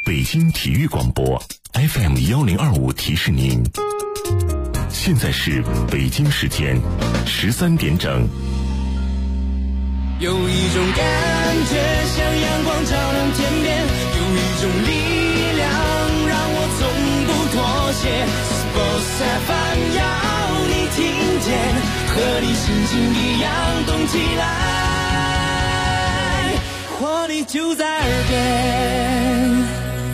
北京体育广播 FM1025提示您，现在是北京时间13点整。 有一种感觉像阳光照亮天边，有一种力量让我从不妥协。Sports FM 要你听见，和你心情一样动起来，活力就在耳边。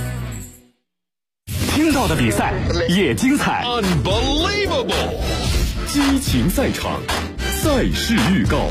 听到的比赛也精彩 Unbelievable 激情赛场，赛事预告。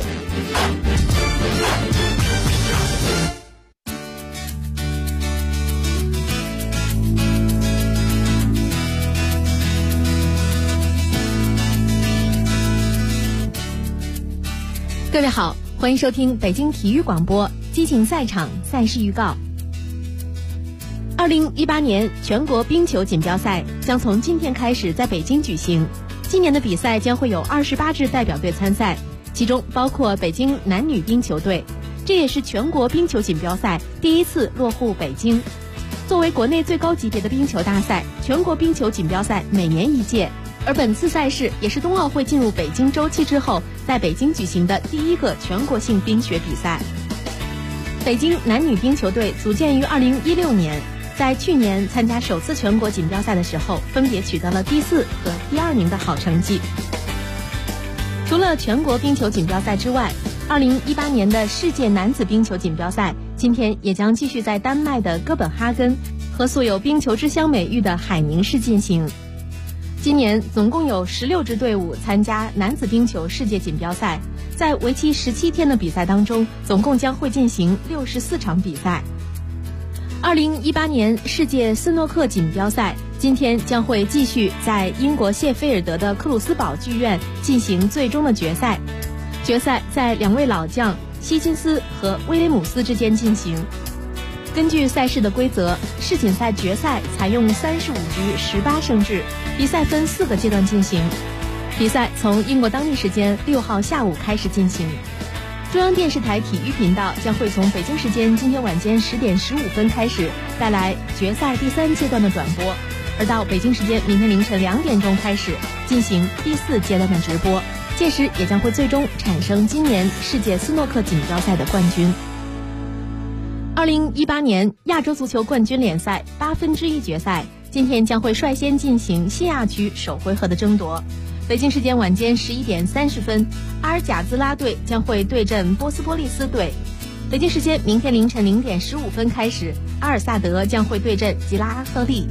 各位好，欢迎收听北京体育广播激情赛场赛事预告。2018年全国冰球锦标赛将从今天开始在北京举行。今年的比赛将会有28支代表队参赛，其中包括北京男女冰球队，这也是全国冰球锦标赛第一次落户北京。作为国内最高级别的冰球大赛，全国冰球锦标赛每年一届，而本次赛事也是冬奥会进入北京周期之后在北京举行的第一个全国性冰雪比赛。北京男女冰球队组建于2016年，在去年参加首次全国锦标赛的时候，分别取得了第4和第2名的好成绩。除了全国冰球锦标赛之外，2018年的世界男子冰球锦标赛今天也将继续在丹麦的哥本哈根和素有冰球之乡美誉的海宁市进行。今年总共有16支队伍参加男子冰球世界锦标赛，在为期17天的比赛当中，总共将会进行64场比赛。2018年世界斯诺克锦标赛今天将会继续在英国谢菲尔德的克鲁斯堡剧院进行最终的决赛。决赛在2位老将希金斯和威廉姆斯之间进行。根据赛事的规则，世锦赛决赛采用35局18胜制，比赛分4个阶段进行。比赛从英国当地时间6号下午开始进行。中央电视台体育频道将会从北京时间今天晚间10点15分开始带来决赛第3阶段的转播，而到北京时间明天凌晨2点钟开始进行第4阶段的直播，届时也将会最终产生今年世界斯诺克锦标赛的冠军。2018年亚洲足球冠军联赛1/8决赛今天将会率先进行西亚区首回合的争夺。北京时间晚间11点30分，阿尔贾兹拉队将会对阵波斯波利斯队。北京时间明天凌晨0点15分开始，阿尔萨德将会对阵吉拉阿赫利。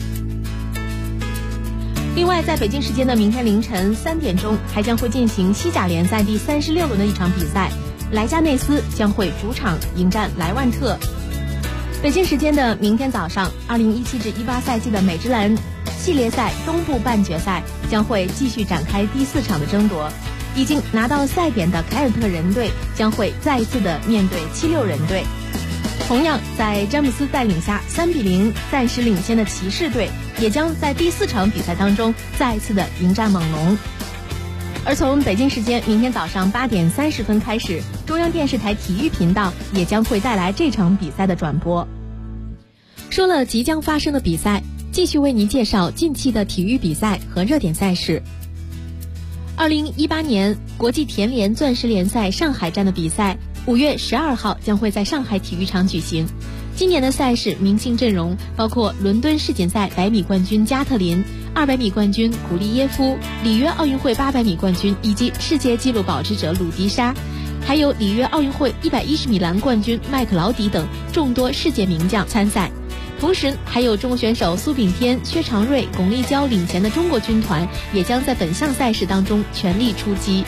另外，在北京时间的明天凌晨3点钟，还将会进行西甲联赛第36轮的一场比赛，莱加内斯将会主场迎战莱万特。北京时间的明天早上，2017至18赛季的美职篮系列赛东部半决赛将会继续展开第4场的争夺。已经拿到赛点的凯尔特人队将会再一次的面对76人队。同样在詹姆斯带领下3-0暂时领先的骑士队也将在第4场比赛当中再一次的迎战猛龙。而从北京时间明天早上8点30分开始，中央电视台体育频道也将会带来这场比赛的转播。说了即将发生的比赛，继续为您介绍近期的体育比赛和热点赛事。2018年国际田联钻石联赛上海站的比赛5月12号将会在上海体育场举行。今年的赛事明星阵容包括伦敦世锦赛100米冠军加特林、200米冠军古利耶夫、里约奥运会800米冠军以及世界纪录保持者鲁迪莎，还有里约奥运会110米栏冠军麦克劳迪等众多世界名将参赛。同时还有中国选手苏炳添、薛长瑞、巩立姣领衔的中国军团也将在本项赛事当中全力出击。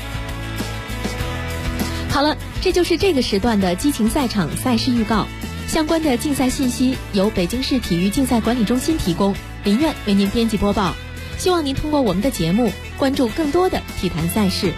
好了，这就是这个时段的激情赛场赛事预告。相关的竞赛信息由北京市体育竞赛管理中心提供，林苑为您编辑播报。希望您通过我们的节目关注更多的体坛赛事。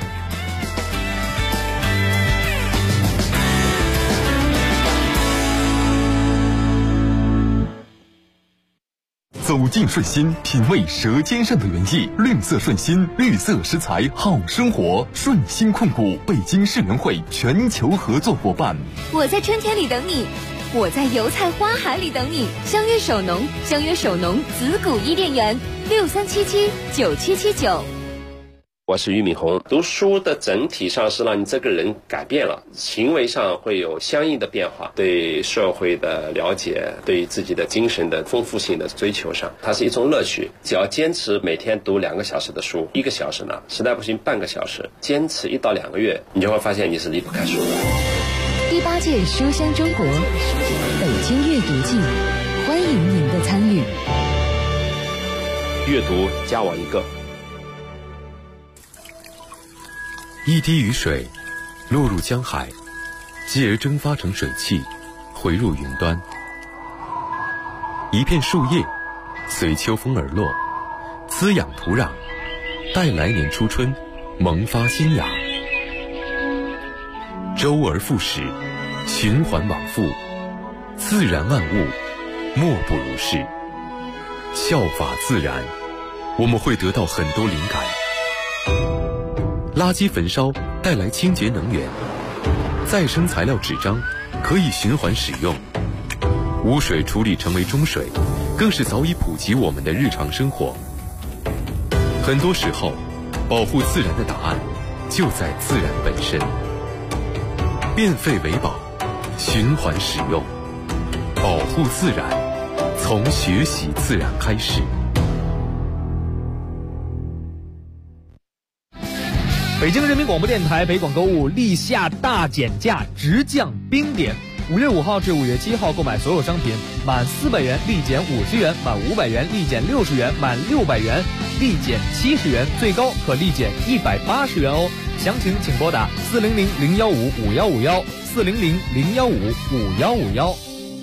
走进顺心，品味舌尖上的原意。绿色顺心，绿色食材好生活。顺心控股，北京世联会全球合作伙伴。 我在春天里等你。 我在油菜花海里等你。相约首农，相约首农子谷伊甸园，63779779。 我是俞敏洪。读书的整体上是让你这个人改变了，行为上会有相应的变化，对社会的了解，对自己的精神的丰富性的追求上，它是一种乐趣。只要坚持每天读2个小时的书，1个小时呢，实在不行半个小时，坚持1到2个月，你就会发现你是离不开书的。 第8届书香中国北京阅读季，欢迎您的参与。 阅读加我一个。 一滴雨水落入江海，继而蒸发成水汽，回入云端。一片树叶随秋风而落，滋养土壤，待来年初春萌发新芽。周而复始，循环往复，自然万物莫不如是。效法自然，我们会得到很多灵感。垃圾焚烧带来清洁能源，再生材料纸张可以循环使用，污水处理成为中水，更是早已普及我们的日常生活。很多时候，保护自然的答案就在自然本身。变废为宝，循环使用，保护自然，从学习自然开始。 北京人民广播电台北广购物立夏大减价，直降冰点。5月5号至5月7号购买所有商品，满400元立减50元，满500元立减60元，满600元立减70元，最高可立减180元哦。详情请拨打400-015-5151，400-015-5151。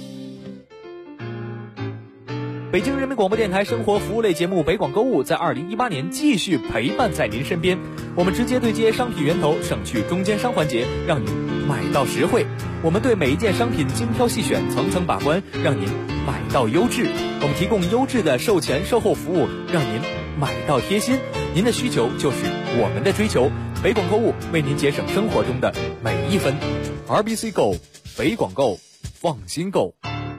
北京人民广播电台生活服务类节目北广购物在2018年继续陪伴在您身边，我们直接对接商品源头，省去中间商环节，让您买到实惠。我们对每一件商品精挑细选，层层把关，让您买到优质。我们提供优质的售前售后服务，让您买到贴心。您的需求就是我们的追求，北广购物为您节省生活中的每一分。RBC Go， 北广购，放心购。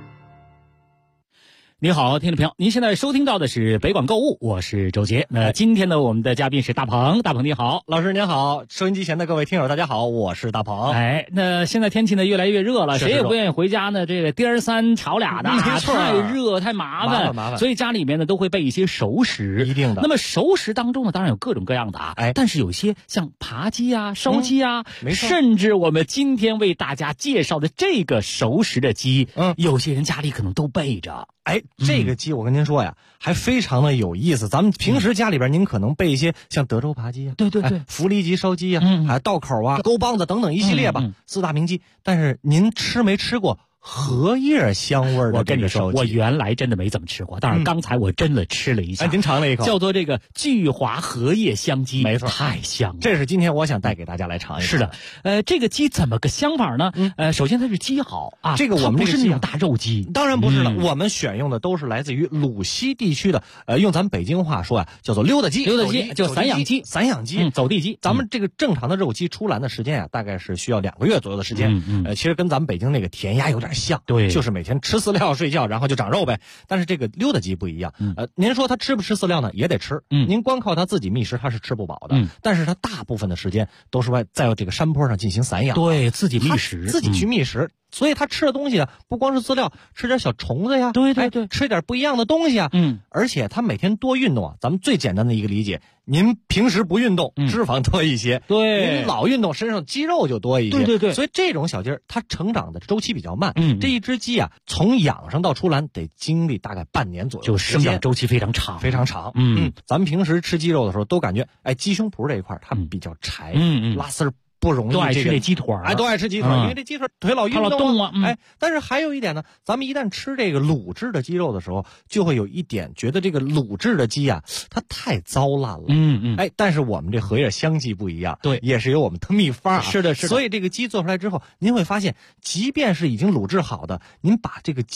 你好，听众朋友，您现在收听到的是北广购物，我是周杰。那今天呢，我们的嘉宾是大鹏，大鹏你好。 老师您好，收音机前的各位听友大家好，我是大鹏。 哎，那现在天气呢越来越热了，谁也不愿意回家呢，这个颠3炒俩的， 没错， 太热太麻烦，所以家里面呢都会备一些熟食， 一定的。 那么熟食当中呢，当然有各种各样的但是有些像扒鸡啊、烧鸡啊，甚至我们今天为大家介绍的这个熟食的鸡，有些人家里可能都备着。 哎，这个鸡我跟您说呀，还非常的有意思。咱们平时家里边您可能备一些像德州扒鸡啊， 对对对， 福利鸡、烧鸡啊，还有道口啊、沟帮子等等一系列吧，4大名鸡。但是您吃没吃过荷叶香味的这个烧鸡？ 我原来真的没怎么吃过，但是刚才我真的吃了一下。 您尝了一口， 叫做这个聚华荷叶香鸡， 没错， 太香了。 这是今天我想带给大家来尝一尝。 是的，这个鸡怎么个香法呢？首先它是鸡好啊， 这个我们不是那种大肉鸡， 当然不是了。我们选用的都是来自于鲁西地区的，用咱们北京话说啊，叫做溜达鸡。 溜达鸡就散养鸡， 散养鸡， 走地鸡。 咱们这个正常的肉鸡出栏的时间啊，大概是需要2个月左右的时间。其实跟咱们北京那个填鸭有点像， 对， 就是每天吃饲料睡觉，然后就长肉呗。但是这个溜达鸡不一样，您说它吃不吃饲料呢？也得吃。您光靠它自己觅食，它是吃不饱的。但是它大部分的时间都是在这个山坡上进行散养， 对，自己觅食， 自己去觅食。所以他吃的东西啊，不光是饲料，吃点小虫子呀， 对对对， 吃点不一样的东西啊，而且他每天多运动啊。咱们最简单的一个理解，您平时不运动，脂肪多一些， 对， 您老运动，身上肌肉就多一些， 对对对。 所以这种小鸡儿，它成长的周期比较慢，这一只鸡啊，从养上到出栏得经历大概半年左右， 就生长周期非常长， 非常长。咱们平时吃鸡肉的时候，都感觉鸡胸脯这一块它比较柴，拉丝儿。不容易， 都爱吃这鸡腿儿， 都爱吃鸡腿儿，因为这鸡腿腿老运动啊。 但是还有一点呢，咱们一旦吃这个卤制的鸡肉的时候，就会有一点觉得这个卤制的鸡啊，它太糟烂了。但是我们这荷叶香鸡不一样， 对， 也是有我们的秘方啊。 是的，是的。 所以这个鸡做出来之后，您会发现，即便是已经卤制好的，您把这个鸡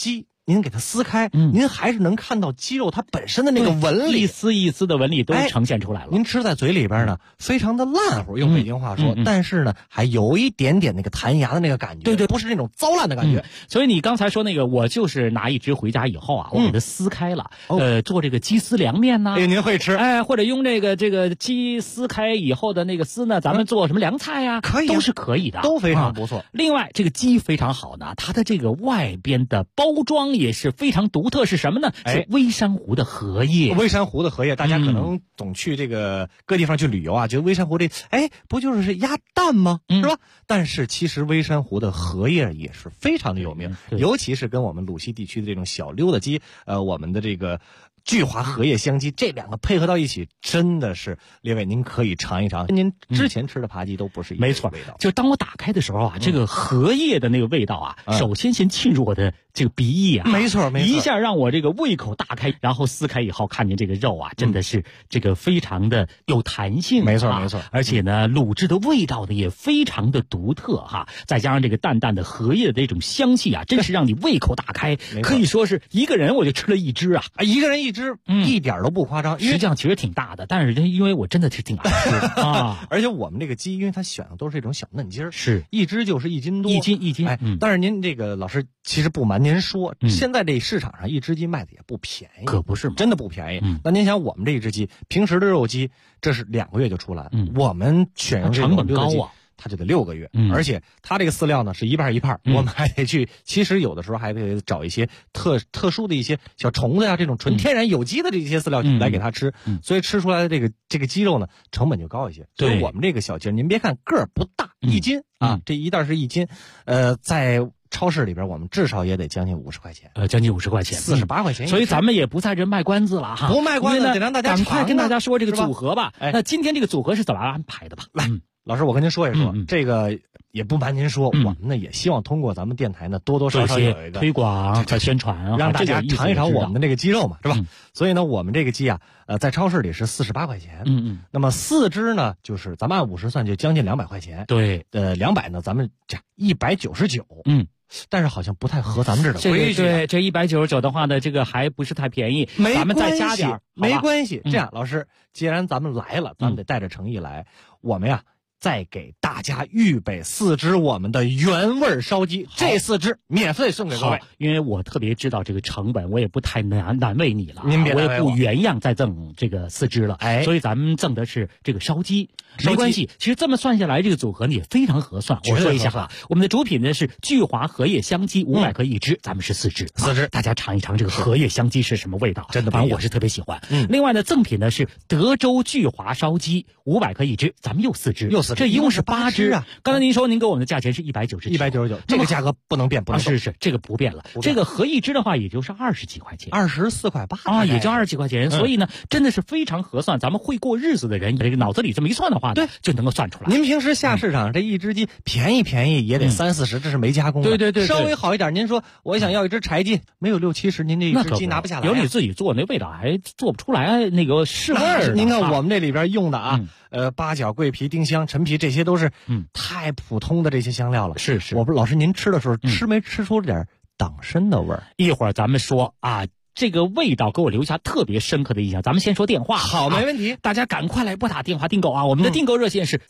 您给它撕开，您还是能看到鸡肉它本身的那个纹理， 一丝一丝的纹理都呈现出来了。 您吃在嘴里边呢，非常的烂乎，用北京话说，但是呢，还有一点点那个弹牙的那个感觉， 对， 不是那种糟烂的感觉。 所以你刚才说那个，我就是拿一只回家以后啊，我给它撕开了，做这个鸡丝凉面呢。 您会吃？ 或者用这个鸡撕开以后的那个丝呢，咱们做什么凉菜呀？ 可以， 都是可以的， 都非常不错。 另外，这个鸡非常好呢，它的这个外边的包装也是非常独特，是什么呢？是微珊瑚的荷叶。 微珊瑚的荷叶，大家可能总去这个各地方去旅游啊，觉得微珊瑚这，不就是鸭蛋吗？是吧？但是其实微珊瑚的荷叶也是非常的有名，尤其是跟我们鲁西地区的这种小溜达鸡，我们的这个聚华荷叶香鸡，这两个配合到一起，真的是列位您可以尝一尝。您之前吃的扒鸡都不是一个味道。 没错，就当我打开的时候啊，这个荷叶的那个味道啊，首先先进入我的这个鼻翼啊， 没错， 一下让我这个胃口大开，然后撕开以后看见这个肉啊，真的是这个非常的有弹性， 没错， 而且呢，卤制的味道呢也非常的独特哈，再加上这个淡淡的荷叶的这种香气啊，真是让你胃口大开，可以说是一个人我就吃了一只啊， 一个人一只，一点都不夸张， 实际上其实挺大的，但是因为我真的是挺爱吃的啊， 而且我们这个鸡，因为它选的都是这种小嫩鸡儿， 是一只就是1斤多， 一斤， 但是您这个老师其实不瞒您说，现在这市场上一只鸡卖的也不便宜， 可不是吗？ 真的不便宜。那您想，我们这一只鸡，平时的肉鸡，这是2个月就出来，我们选用这种成本高啊。 它就得6个月，而且它这个饲料呢是一半一半，我们还得去，其实有的时候还得找一些特殊的一些小虫子呀，这种纯天然有机的这些饲料来给它吃，所以吃出来的这个鸡肉呢成本就高一些。所以我们这个小鸡，您别看个儿不大，1斤啊，这一袋是1斤，在超市里边我们至少也得将近50块钱， 将近50块钱 ，48块钱。 所以咱们也不在这卖关子了哈， 不卖关子，得让大家赶快跟大家说这个组合吧。那今天这个组合是怎么安排的吧？ 来。老师，我跟您说一说，这个也不瞒您说，我们呢也希望通过咱们电台呢多多少少有一个推广、宣传， 让大家尝一尝我们的这个鸡肉嘛，是吧？所以呢，我们这个鸡啊，在超市里是48块钱，那么4只呢，就是咱们按50算，就将近200块钱。 对 ，200呢，咱们这199，但是好像不太合咱们这儿的规矩。 对，这199的话呢，这个还不是太便宜，咱们再加点， 没关系。这样，老师，既然咱们来了，咱们得带着诚意来，我们呀。再给大家预备4只我们的原味烧鸡，这4只免费送给各位。 因为我特别知道这个成本，我也不太难为你了， 您别我也不原样再赠这个4只了，所以咱们赠的是这个烧鸡，没关系。其实这么算下来，这个组合呢也非常合算。我说一下啊，我们的主品呢是聚华荷叶香鸡500克一只，咱们是4只，4只，大家尝一尝这个荷叶香鸡是什么味道， 真的， 反正我是特别喜欢。另外呢，赠品呢是德州聚华烧鸡500克一只，咱们又4只，这一共是8只啊！刚才您说您给我们的价钱是199， 这个价格不能变，不能动。 是这个不变了。这个合一只的话，也就是20几块钱 ，24块8 啊，也就20几块钱。所以呢，真的是非常合算。咱们会过日子的人，这个脑子里这么一算的话， 对， 就能够算出来。 您平时下市场这一只鸡便宜也得30、40，这是没加工的。 对， 稍微好一点，您说我想要一只柴鸡，没有60、70，您这一只鸡拿不下来。 有你自己做那味道还做不出来那个是味儿。 您看我们这里边用的啊。八角、桂皮、丁香、陈皮，这些都是太普通的这些香料了。 是， 我不，老师您吃的时候吃没吃出点党参的味儿？ 一会儿咱们说啊。这个味道给我留下特别深刻的印象。咱们先说电话， 好，没问题。 大家赶快来拨打电话订购啊！我们的订购热线是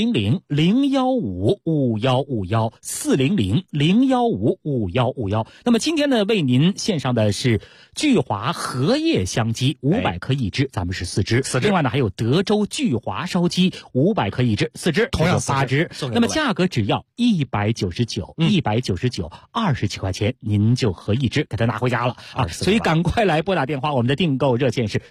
400-015-515，400-015-515。那么今天呢，为您献上的是聚华荷叶香鸡500克一只，咱们是4只。另外呢，还有德州聚华烧鸡500克一只，4只， 同样 8只。那么价格只要199，199，20几块钱，您就合一只给它拿回家了啊！所以赶快来拨打电话，我们的订购热线是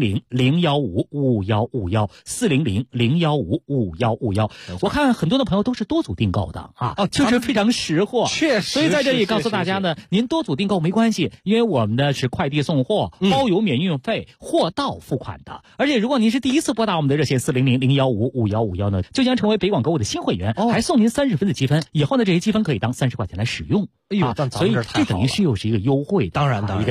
400-015-515，400-015-515。我看很多的朋友都是多组订购的啊，就是非常识货， 确实。 所以在这里告诉大家呢，您多组订购没关系，因为我们的是快递送货，包邮免运费，货到付款的。而且如果您是第一次拨打我们的热线400-015-515呢，就将成为北广购物的新会员，还送您30分的积分，以后呢这些积分可以当30块钱来使用。 哎呦， 所以这等于是又是一个优惠， 当然一个内容了。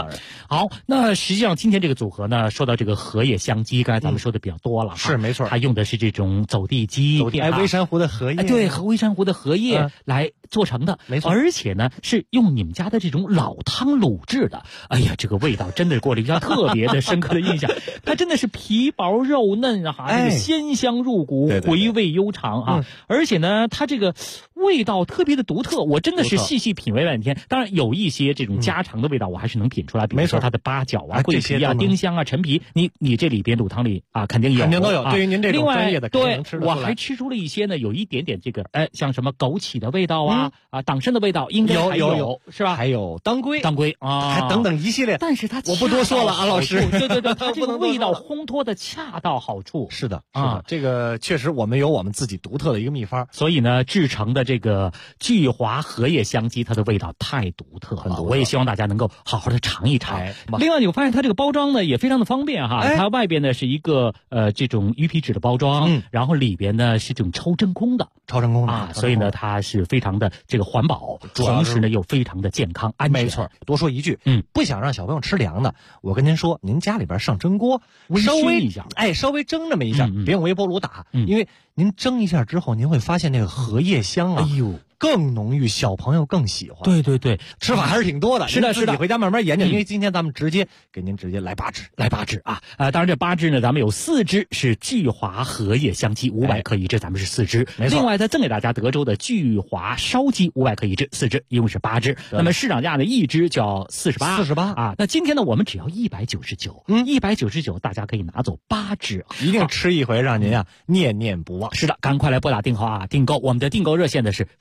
当然。 好，那实际上今天这个组合呢，说到这个荷叶香鸡，刚才咱们说的比较多了， 是没错， 它用的是这种走地鸡， 微山湖的荷叶， 对，微山湖的荷叶来做成的， 没错， 而且呢是用你们家的这种老汤卤制的，哎呀，这个味道真的给我留下特别的深刻的印象，它真的是皮薄肉嫩啊，这个鲜香入骨，回味悠长啊，而且呢，它这个味道特别的独特，我真的是细细品味半天。当然有一些这种家常的味道，我还是能品出来，比如说它的八角啊、桂皮啊、丁香啊、陈皮，你这里边卤汤里啊肯定有， 都有。对于您这种专业的， 对，我还吃出了一些呢，有一点点这个像什么枸杞的味道啊，党参的味道，应该还有是吧？ 还有当归啊， 还等等一系列。 但是它我不多说了啊，老师。 对，它这个味道烘托的恰到好处。 是的啊，这个确实我们有我们自己独特的一个秘方， 所以呢，制成的这个聚华荷叶香鸡，它的味道太独特了。我也希望大家能够好好的尝一尝。另外，我发现它这个包装呢也非常的方便哈，它外边呢是一个这种鱼皮纸的包装，然后里边呢是这种超真空的啊，所以呢它是非常的这个环保，同时呢又非常的健康安全。 没错，多说一句，不想让小朋友吃凉的，我跟您说，您家里边上蒸锅，稍微蒸这么一下，别用微波炉打，因为您蒸一下之后，您会发现那个荷叶香啊，更浓郁，小朋友更喜欢。 对， 吃法还是挺多的。 是的， 自己回家慢慢研究。因为今天咱们给您直接来8支啊！当然这8支呢，咱们有4支是聚华荷叶香鸡500克一支，咱们是4支。 没错。 另外再赠给大家德州的聚华烧鸡500克一支，4支，一共是8支。那么市场价呢，一支就要48啊。那今天呢，我们只要199，199大家可以拿走8支， 一定吃一回，让您念念不忘。 是的，赶快来拨打电话啊，订购。我们的订购热线呢是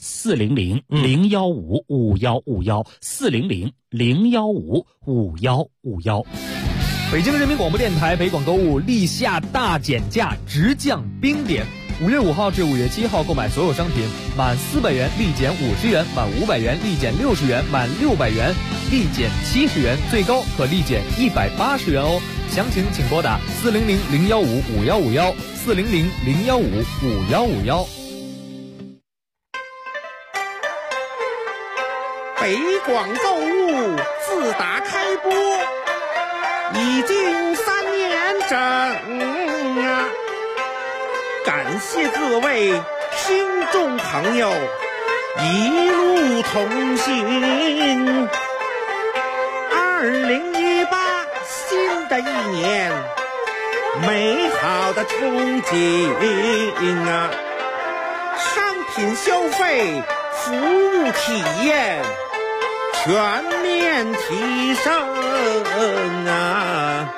400-015-5151，400-015-5151。 北京人民广播电台北广购物立夏大减价，直降冰点。5月5号至5月7号购买所有商品，满400元立减50元，满500元立减60元，满600元立减70元，最高可立减180元哦。详情请拨打400-015-5151，400-015-5151。 北广购物自打开播已经3年整啊，感谢各位听众朋友一路同行。2018新的一年，美好的憧憬啊，商品消费、服务体验全面提升啊！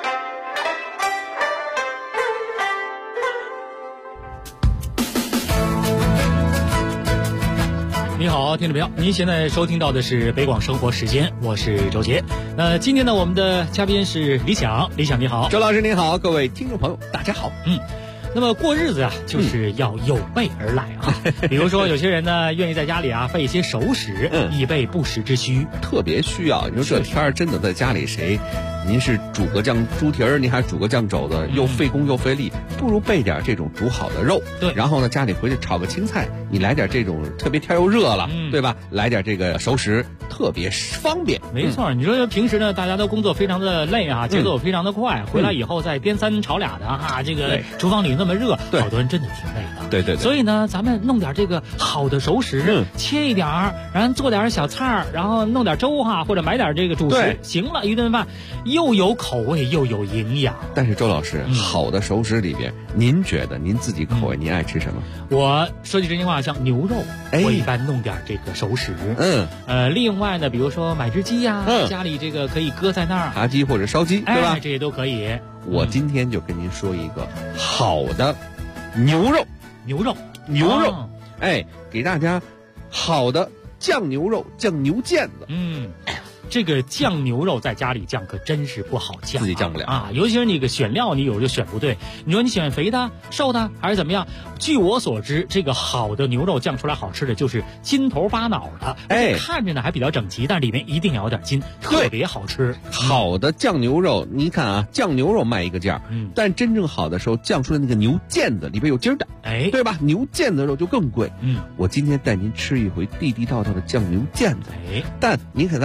你好，听众朋友，您现在收听到的是北广生活时间，我是周杰。那今天呢，我们的嘉宾是李想，李想你好， 周老师您好，各位听众朋友大家好。 那么过日子啊，就是要有备而来啊。比如说，有些人呢愿意在家里备一些熟食，以备不时之需， 特别需要。你说这天儿真的在家里谁？您是煮个酱猪蹄儿，您还煮个酱肘子，又费工又费力，不如备点这种煮好的肉。 对， 然后呢，家里回去炒个青菜，你来点这种特别天又热了，对吧？来点这个熟食，特别方便。 没错，你说平时呢，大家都工作非常的累啊，节奏非常的快，回来以后再颠3炒2的啊，这个厨房里那么热，好多人真的挺累的。 对。 所以呢，咱们弄点这个好的熟食，切一点儿，然后做点小菜儿，然后弄点粥哈，或者买点这个主食，行了，一顿饭又有口味又有营养。 但是周老师，好的熟食里边，您觉得您自己口味您爱吃什么？ 我说句真心话，像牛肉，我一般弄点这个熟食。另外呢，比如说买只鸡呀，家里这个可以搁在那儿， 扒鸡或者烧鸡，对吧？ 这些都可以。 我今天就跟您说一个好的牛肉，给大家好的酱牛肉，酱牛腱子。 这个酱牛肉在家里酱可真是不好酱， 自己酱不了啊！尤其是那个选料，你有时候选不对。你说你选肥的、瘦的还是怎么样？据我所知，这个好的牛肉酱出来好吃的就是筋头巴脑的，看着呢还比较整齐，但里面一定要有点筋，特别好吃。 好的酱牛肉，你看啊，酱牛肉卖一个价，但真正好的时候酱出来那个牛腱子里边有筋的，对吧？牛腱子肉就更贵。我今天带您吃一回地地道道的酱牛腱子。但您看咱北京市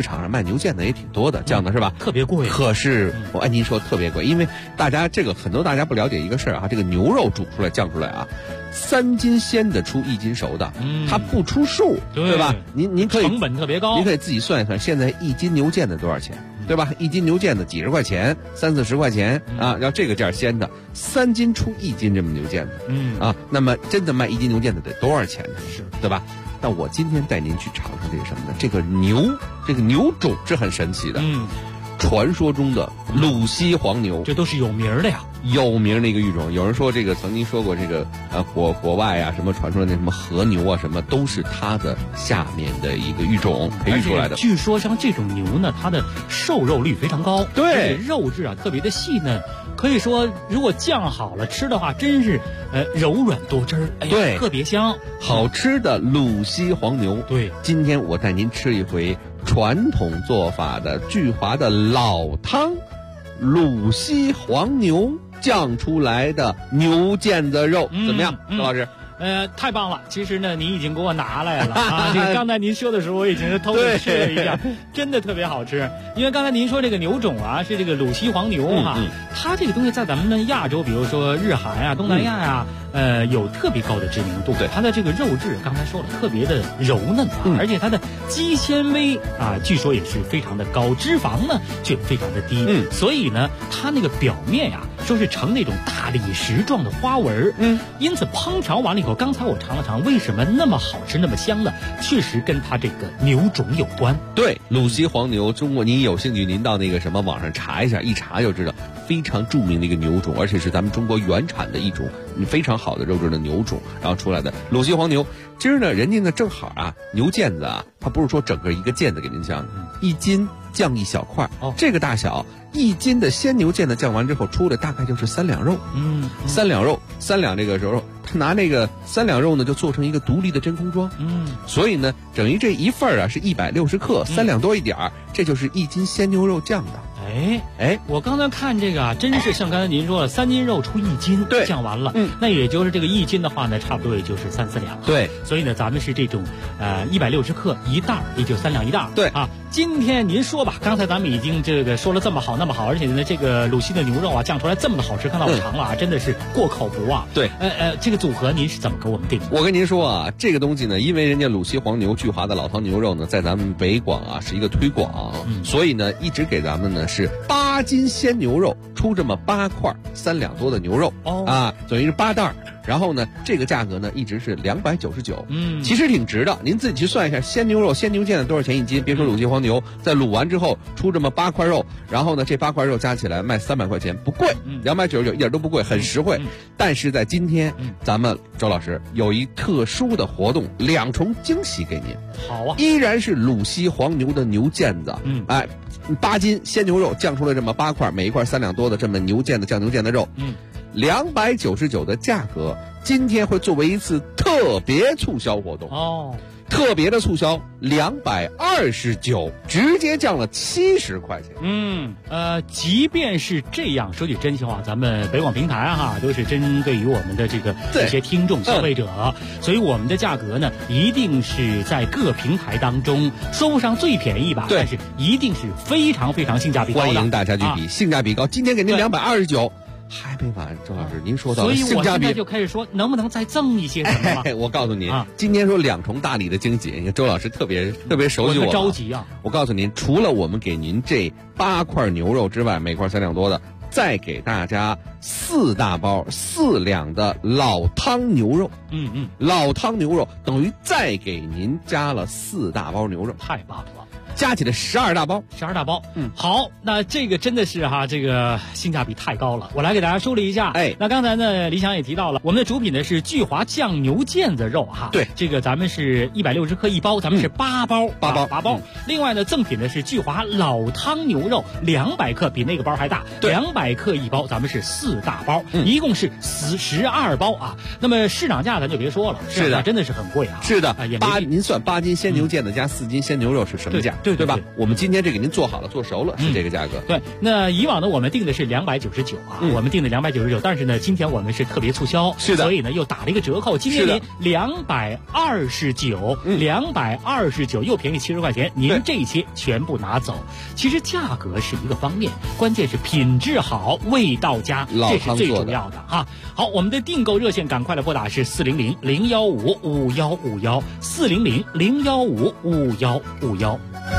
场上卖牛腱子也挺多的，酱的是吧？ 特别贵。 可是我按您说特别贵，因为大家很多大家不了解一个事儿啊，这个牛肉煮出来酱出来啊，3斤鲜的出1斤熟的，它不出数，对吧？您可以成本特别高， 您可以自己算一算，现在1斤牛腱子多少钱？对吧？1斤牛腱子几十块钱，30-40块钱啊，要这个价鲜的，3斤出1斤这么牛腱子，啊，那么真的卖1斤牛腱子得多少钱呢？ 是， 对吧？那我今天带您去尝尝这个什么呢？这个牛种是很神奇的，传说中的鲁西黄牛， 这都是有名的呀， 有名的一个育种。有人说这个曾经说过这个国外啊，什么传说那什么和牛啊，什么都是它的下面的一个育种培育出来的。 据说像这种牛呢，它的瘦肉率非常高， 对， 肉质啊特别的细嫩。可以说，如果酱好了吃的话，真是柔软多汁儿，哎呀， 对， 特别香。 好吃的鲁西黄牛， 对， 今天我带您吃一回传统做法的聚华的老汤，鲁西黄牛酱出来的牛腱子肉，怎么样，周老师？ 太棒了！其实呢，您已经给我拿来了啊！这个刚才您说的时候，我已经是偷着吃了一下，真的特别好吃。因为刚才您说这个牛种啊，是这个鲁西黄牛哈，它这个东西在咱们的亚洲，比如说日韩啊、东南亚呀，有特别高的知名度。 对， 它的这个肉质，刚才说了，特别的柔嫩啊，而且它的肌纤维啊，据说也是非常的高，脂肪呢却非常的低。所以呢，它那个表面呀，说是呈那种大理石状的花纹。因此烹调完了以后，刚才我尝了尝，为什么那么好吃那么香呢？确实跟它这个牛种有关。 对，鲁西黄牛，中国您有兴趣您到那个什么网上查一下，一查就知道，非常著名的一个牛种，而且是咱们中国原产的一种非常好的肉质的牛种，然后出来的鲁西黄牛。今儿呢，人家呢正好啊，牛腱子啊，它不是说整个一个腱子给您酱的，1斤酱1小块，这个大小，1斤的鲜牛腱子酱完之后出来大概就是3两肉，3两肉，3两这个时候，他拿那个3两肉呢就做成一个独立的真空装，所以呢，等于这一份啊是160克，3两多一点儿，这就是1斤鲜牛肉酱的。 我刚才看这个啊，真是像刚才您说的，3斤肉出1斤， 对， 酱完了，那也就是这个1斤的话呢，差不多也就是3-4两， 对， 所以呢，咱们是这种160克一袋，也就3两一袋， 对啊。今天您说吧，刚才咱们已经这个说了这么好那么好，而且呢，这个鲁西的牛肉啊酱出来这么的好吃，看到我尝了啊，真的是过口不忘。 对， 这个组合您是怎么给我们定的？ 我跟您说啊，这个东西呢，因为人家鲁西黄牛聚华的老汤牛肉呢，在咱们北广啊是一个推广，所以呢，一直给咱们呢是8斤鲜牛肉出这么8块3两多的牛肉，啊，等于是8袋。然后呢，这个价格呢一直是299，其实挺值的。您自己去算一下，鲜牛肉、鲜牛腱子多少钱1斤？别说鲁西黄牛，在卤完之后出这么8块肉，然后呢，这8块肉加起来卖300块钱，不贵，299一点都不贵，很实惠。但是在今天，咱们周老师有一特殊的活动，2重惊喜给您。 好啊， 依然是鲁西黄牛的牛腱子，8斤鲜牛肉酱出来这么8块，每一块3两多的这么牛腱子酱牛腱子肉，299的价格，今天会作为一次特别促销活动特别的促销229，直接降了70块钱。 即便是这样，说句真心话，咱们北广平台哈都是针对于我们的这个一些听众消费者，所以我们的价格呢，一定是在各平台当中说不上最便宜吧，但是一定是非常非常性价比高的。 欢迎大家去比，性价比高。今天给您229。还没完，周老师，您说到了性价比， 所以我现在就开始说，能不能再赠一些什么吗？ 我告诉您，今天说2重大礼的惊喜，你看周老师特别熟悉我着急啊！ 我告诉您，除了我们给您这8块牛肉之外，每块3两多的，再给大家4大包4两的老汤牛肉。老汤牛肉等于再给您加了4大包牛肉， 太棒了！ 加起来12大包 ，12大包。好，那这个真的是哈，这个性价比太高了。我来给大家说了一下。那刚才呢，李想也提到了，我们的主品呢是聚华酱牛腱子肉哈。 对， 这个咱们是160克1包，咱们是8包，8包。另外呢，赠品呢是聚华老汤牛肉200克，比那个包还大，200克1包，咱们是4大包，一共是12包啊。那么市场价咱就别说了，市场价真的是很贵啊。 是的，您算8斤鲜牛腱子加4斤鲜牛肉是什么价？ 对， 对吧？我们今天这给您做好了，做熟了，是这个价格。 对，那以往呢，我们定的是299啊，我们定的299，但是呢，今天我们是特别促销， 是的， 所以呢又打了一个折扣，今天您229，229又便宜70块钱，您这些全部拿走。其实价格是一个方面，关键是品质好，味道佳，这是最主要的哈。好，我们的订购热线赶快来拨打是400-015-5151，400-015-5151。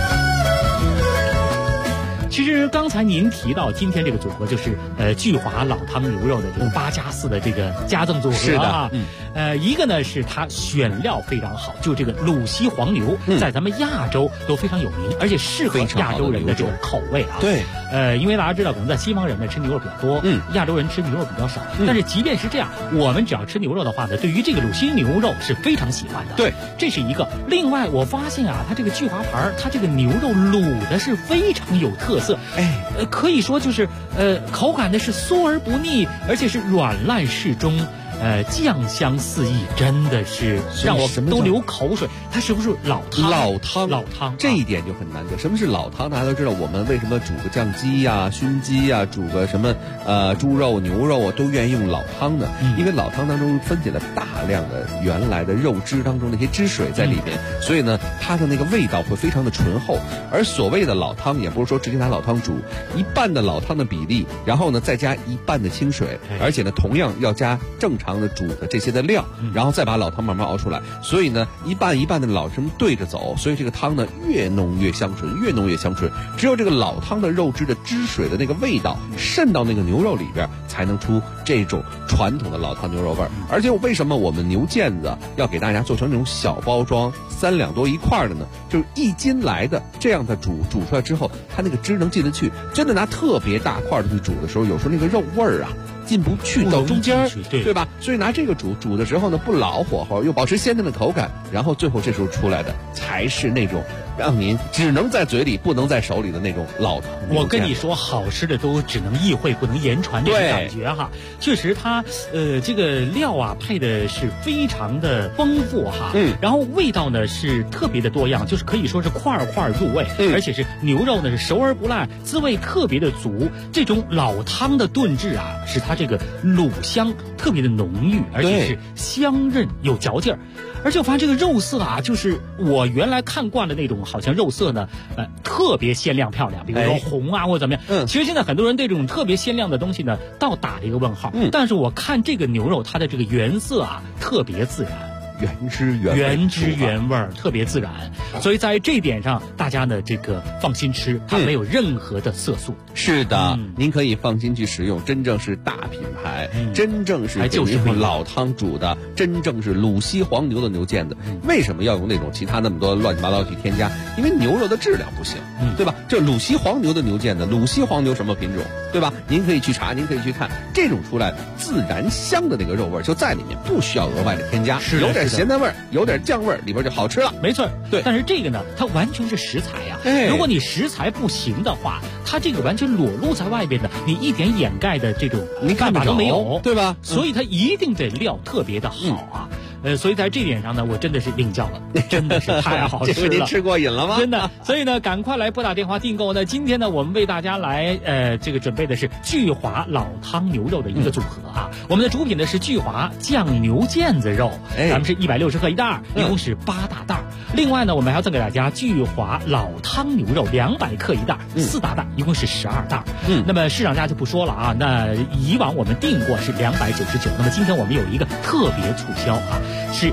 其实刚才您提到今天这个组合就是聚华老汤牛肉的这个8+4的这个加赠组合啊，一个呢是它选料非常好，就这个鲁西黄牛，在咱们亚洲都非常有名，而且适合亚洲人的这种口味啊。 对， 因为大家知道，可能在西方人呢吃牛肉比较多，亚洲人吃牛肉比较少。但是即便是这样，我们只要吃牛肉的话呢，对于这个鲁西牛肉是非常喜欢的。 对， 这是一个。另外，我发现啊，它这个聚华牌，它这个牛肉卤的是非常有特色。可以说就是口感呢是酥而不腻，而且是软烂适中。酱香四溢，真的是让我都流口水。它是不是老汤？老汤， 这一点就很难得。什么是老汤？大家都知道，我们为什么煮个酱鸡呀、熏鸡呀，煮个什么猪肉、牛肉啊，都愿意用老汤呢？因为老汤当中分解了大量的原来的肉汁当中那些汁水在里面，所以呢，它的那个味道会非常的醇厚。而所谓的老汤，也不是说直接拿老汤煮，一半的老汤的比例，然后呢再加一半的清水，而且呢同样要加正常的煮的这些的料，然后再把老汤慢慢熬出来。所以呢，一半一半的老汤对着走，所以这个汤呢越浓越香醇，越浓越香醇。只有这个老汤的肉汁的汁水的那个味道渗到那个牛肉里边，才能出这种传统的老汤牛肉味儿。而且为什么我们牛腱子要给大家做成那种小包装3两多一块的呢？就是1斤来的，这样的煮出来之后，它那个汁能进得去。真的拿特别大块的去煮的时候，有时候那个肉味儿啊进不去到中间，对吧？所以拿这个煮的时候呢，不老火候，又保持鲜嫩的口感，然后最后这时候出来的才是那种让您只能在嘴里不能在手里的那种老汤。 我跟你说，好吃的都只能意会不能言传，这种感觉哈。确实它这个料啊配的是非常的丰富哈，然后味道呢是特别的多样，就是可以说是块块入味，而且是牛肉呢是熟而不烂，滋味特别的足。这种老汤的炖制啊，使它这个卤香特别的浓郁，而且是香韧有嚼劲儿。而且我发现这个肉色啊，就是我原来看惯了那种好像肉色呢，特别鲜亮漂亮，比如说红啊或者怎么样。其实现在很多人对这种特别鲜亮的东西呢，倒打了一个问号。但是我看这个牛肉，它的这个原色啊，特别自然。 原汁原味，特别自然，所以在这一点上，大家呢这个放心吃，它没有任何的色素。 是的，您可以放心去食用，真正是大品牌，真正是就是用老汤煮的，真正是鲁西黄牛的牛腱子。为什么要用那种其他那么多乱七八糟去添加？因为牛肉的质量不行，对吧？这鲁西黄牛的牛腱子，鲁西黄牛什么品种，对吧？您可以去查，您可以去看，这种出来自然香的那个肉味就在里面，不需要额外的添加，有点咸淡味儿，有点酱味儿，里边就好吃了。 没错， 对。 但是这个呢，它完全是食材呀。如果你食材不行的话，它这个完全裸露在外边的，你一点掩盖的这种办法都没有， 对吧？ 所以它一定得料特别的好啊。所以在这点上呢，我真的是领教了，真的是太好吃了。 这您吃过瘾了吗？ 真的。所以呢，赶快来拨打电话订购呢。今天呢，我们为大家来这个准备的是聚华老汤牛肉的一个组合啊。我们的主品呢是聚华酱牛腱子肉，咱们是160克一袋，一共是8大袋。另外呢，我们还要赠给大家聚华老汤牛肉200克一袋，4大袋，一共是12袋。那么市场价就不说了啊。那以往我们订过是299，那么今天我们有一个特别促销啊。是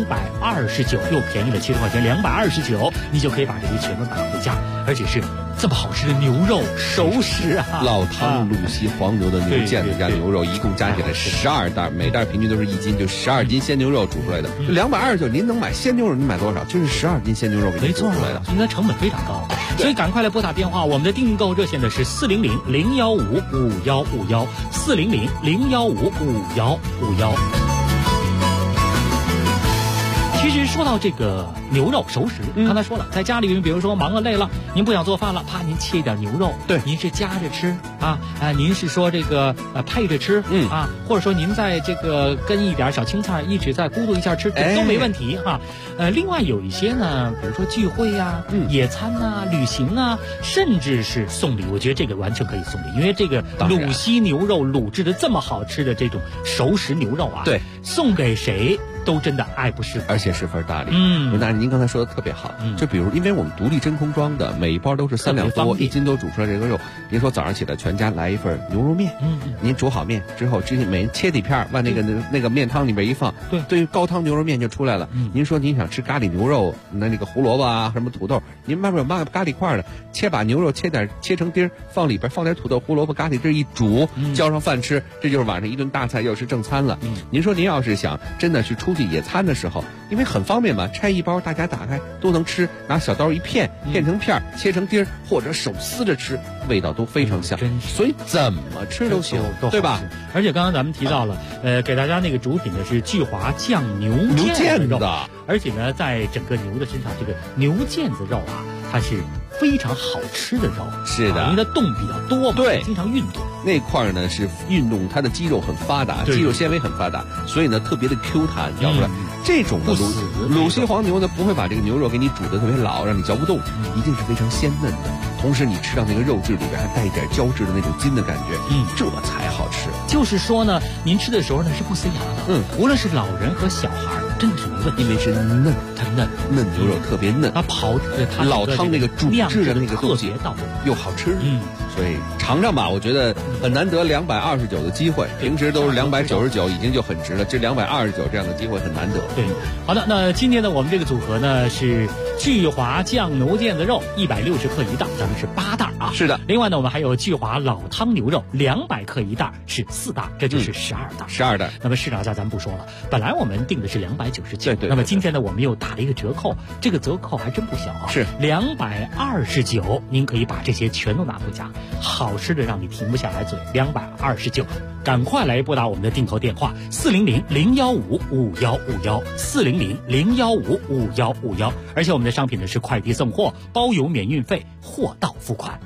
229，又便宜了70块钱，229，你就可以把这些全都拿回家，而且是这么好吃的牛肉熟食啊！ 老汤鲁西黄牛的牛腱子加牛肉，一共加起来12袋，每袋平均都是1斤，就12斤鲜牛肉煮出来的。229，您能买鲜牛肉，您买多少？就是12斤鲜牛肉给您煮出来的， 应该成本非常高。所以赶快来拨打电话，我们的订购热线的是400-015-5151，400-015-5151。其其实说到这个牛肉熟食，刚才说了，在家里比如说忙了累了，您不想做饭了，啪，您切一点牛肉， 对， 您是夹着吃啊，您是说这个配着吃，啊，或者说您在这个跟一点小青菜一直在咕嘟一下吃，都没问题哈。另外有一些呢，比如说聚会呀、野餐啊、旅行啊，甚至是送礼，我觉得这个完全可以送礼，因为这个鲁西牛肉卤制的这么好吃的这种熟食牛肉啊， 对， 送给谁都真的爱不释手， 而且十分大礼。那您刚才说的特别好，就比如因为我们独立真空装的，每一包都是3两多，1斤多煮出来这个肉。您说早上起来全家来一份牛肉面，您煮好面之后，每人切几片，往那个面汤里边一放，对，高汤牛肉面就出来了。您说您想吃咖喱牛肉，那个胡萝卜啊，什么土豆，您外边有卖咖喱块的，把牛肉切成丁，放里边放点土豆、胡萝卜、咖喱汁一煮，浇上饭吃，这就是晚上一顿大菜，又是正餐了。您说您要是想真的去出去野餐的时候，因为很方便嘛，拆一包大家打开都能吃，拿小刀一片成片，切成丁或者手撕着吃，味道都非常像，所以怎么吃都行，对吧？ 而且刚刚咱们提到了，给大家那个主品呢是聚华酱牛腱子肉，而且呢，在整个牛的身上，这个牛腱子肉啊，它是非常好吃的肉， 是的， 因为它动比较多嘛， 对， 经常运动。 那块呢是运动，它的肌肉很发达，肌肉纤维很发达，所以呢特别的 Q 弹，咬出来。这种的鲁西黄牛呢不会把这个牛肉给你煮得特别老，让你嚼不动，一定是非常鲜嫩的。同时你吃到那个肉质里边还带一点胶质的那种筋的感觉，这才好吃。 就是说呢，您吃的时候呢是不塞牙的，无论是老人和小孩，真的是没问题， 因为是嫩， 它嫩牛肉特别嫩， 它它老汤那个煮制的那个东西又好吃，所以尝尝吧，我觉得很难得229的机会，平时都是299已经就很值了，这229这样的机会很难得。 对，好的，那今天呢我们这个组合呢是聚华酱牛腱子肉160克一袋，咱们是8袋啊。 是的。 另外呢我们还有聚华老汤牛肉200克一袋，是4袋，这就是12袋。 12袋。 那么市场价咱不说了，本来我们定的是299， 对。 那么今天呢我们又打了一个折扣，这个折扣还真不小啊， 是 229，您可以把这些全都拿回家，好吃的让你停不下来嘴，229。赶快来拨打我们的订购电话400-015-5151，400-015-5151，而且我们的商品呢是快递送货，包邮免运费，货到付款。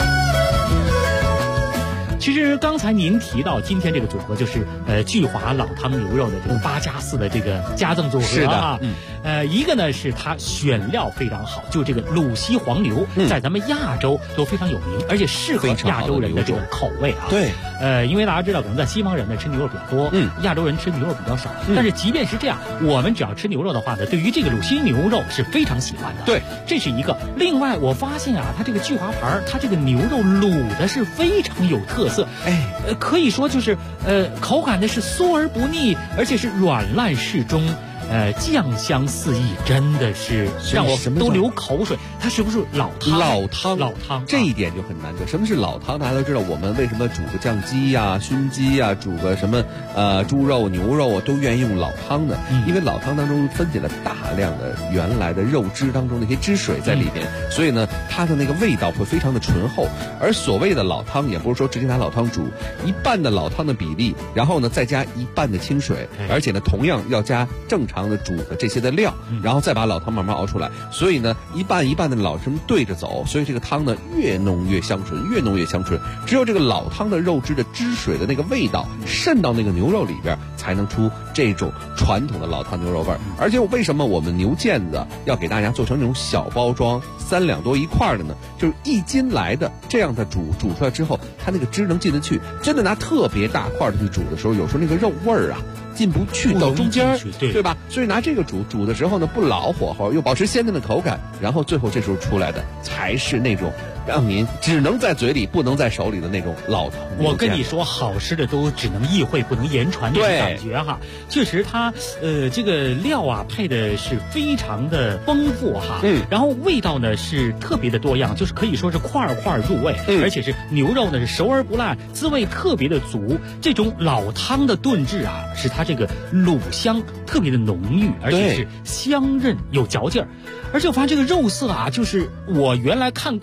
其实刚才您提到今天这个组合就是聚华老汤牛肉的这个8+4的这个加赠组合啊，一个呢是它选料非常好，就这个鲁西黄牛在咱们亚洲都非常有名，而且适合亚洲人的这种口味啊。 对， 因为大家知道可能在西方人呢吃牛肉比较多，亚洲人吃牛肉比较少，但是即便是这样，我们只要吃牛肉的话呢，对于这个鲁西牛肉是非常喜欢的。 对， 这是一个。另外我发现啊，它这个聚华牌它这个牛肉卤的是非常有特色，可以说就是口感呢是酥而不腻，而且是软烂适中，酱香四溢，真的是让我都流口水。它是不是老汤？ 这一点就很难得。什么是老汤？大家都知道，我们为什么煮个酱鸡呀、熏鸡呀，煮个什么猪肉、牛肉啊，都愿意用老汤的，因为老汤当中分解了大量的原来的肉汁当中那些汁水在里边，所以呢，它的那个味道会非常的醇厚。而所谓的老汤，也不是说直接拿老汤煮，一半的老汤的比例，然后呢再加一半的清水，而且呢同样要加正常的煮的这些的料，然后再把老汤慢慢熬出来。所以呢，一半一半的老汤对着走，所以这个汤呢越浓越香醇，越浓越香醇。只有这个老汤的肉汁的汁水的那个味道渗到那个牛肉里边，才能出这种传统的老汤牛肉味儿。而且为什么我们牛腱子要给大家做成那种小包装3两多一块的呢？就是1斤来的，这样的煮出来之后，它那个汁能进得去。真的拿特别大块的去煮的时候，有时候那个肉味儿啊进不去到中间，对吧？所以拿这个煮的时候呢，不老火候，又保持鲜嫩的口感，然后最后这时候出来的才是那种让您只能在嘴里不能在手里的那种老汤。 我跟你说，好吃的都只能意会不能言传，这种感觉哈。确实它这个料啊配的是非常的丰富哈，然后味道呢是特别的多样，就是可以说是块块入味，而且是牛肉呢是熟而不烂，滋味特别的足。这种老汤的炖制啊，使它这个卤香特别的浓郁，而且是香韧有嚼劲儿。而且我发现这个肉色啊，就是我原来看惯了那种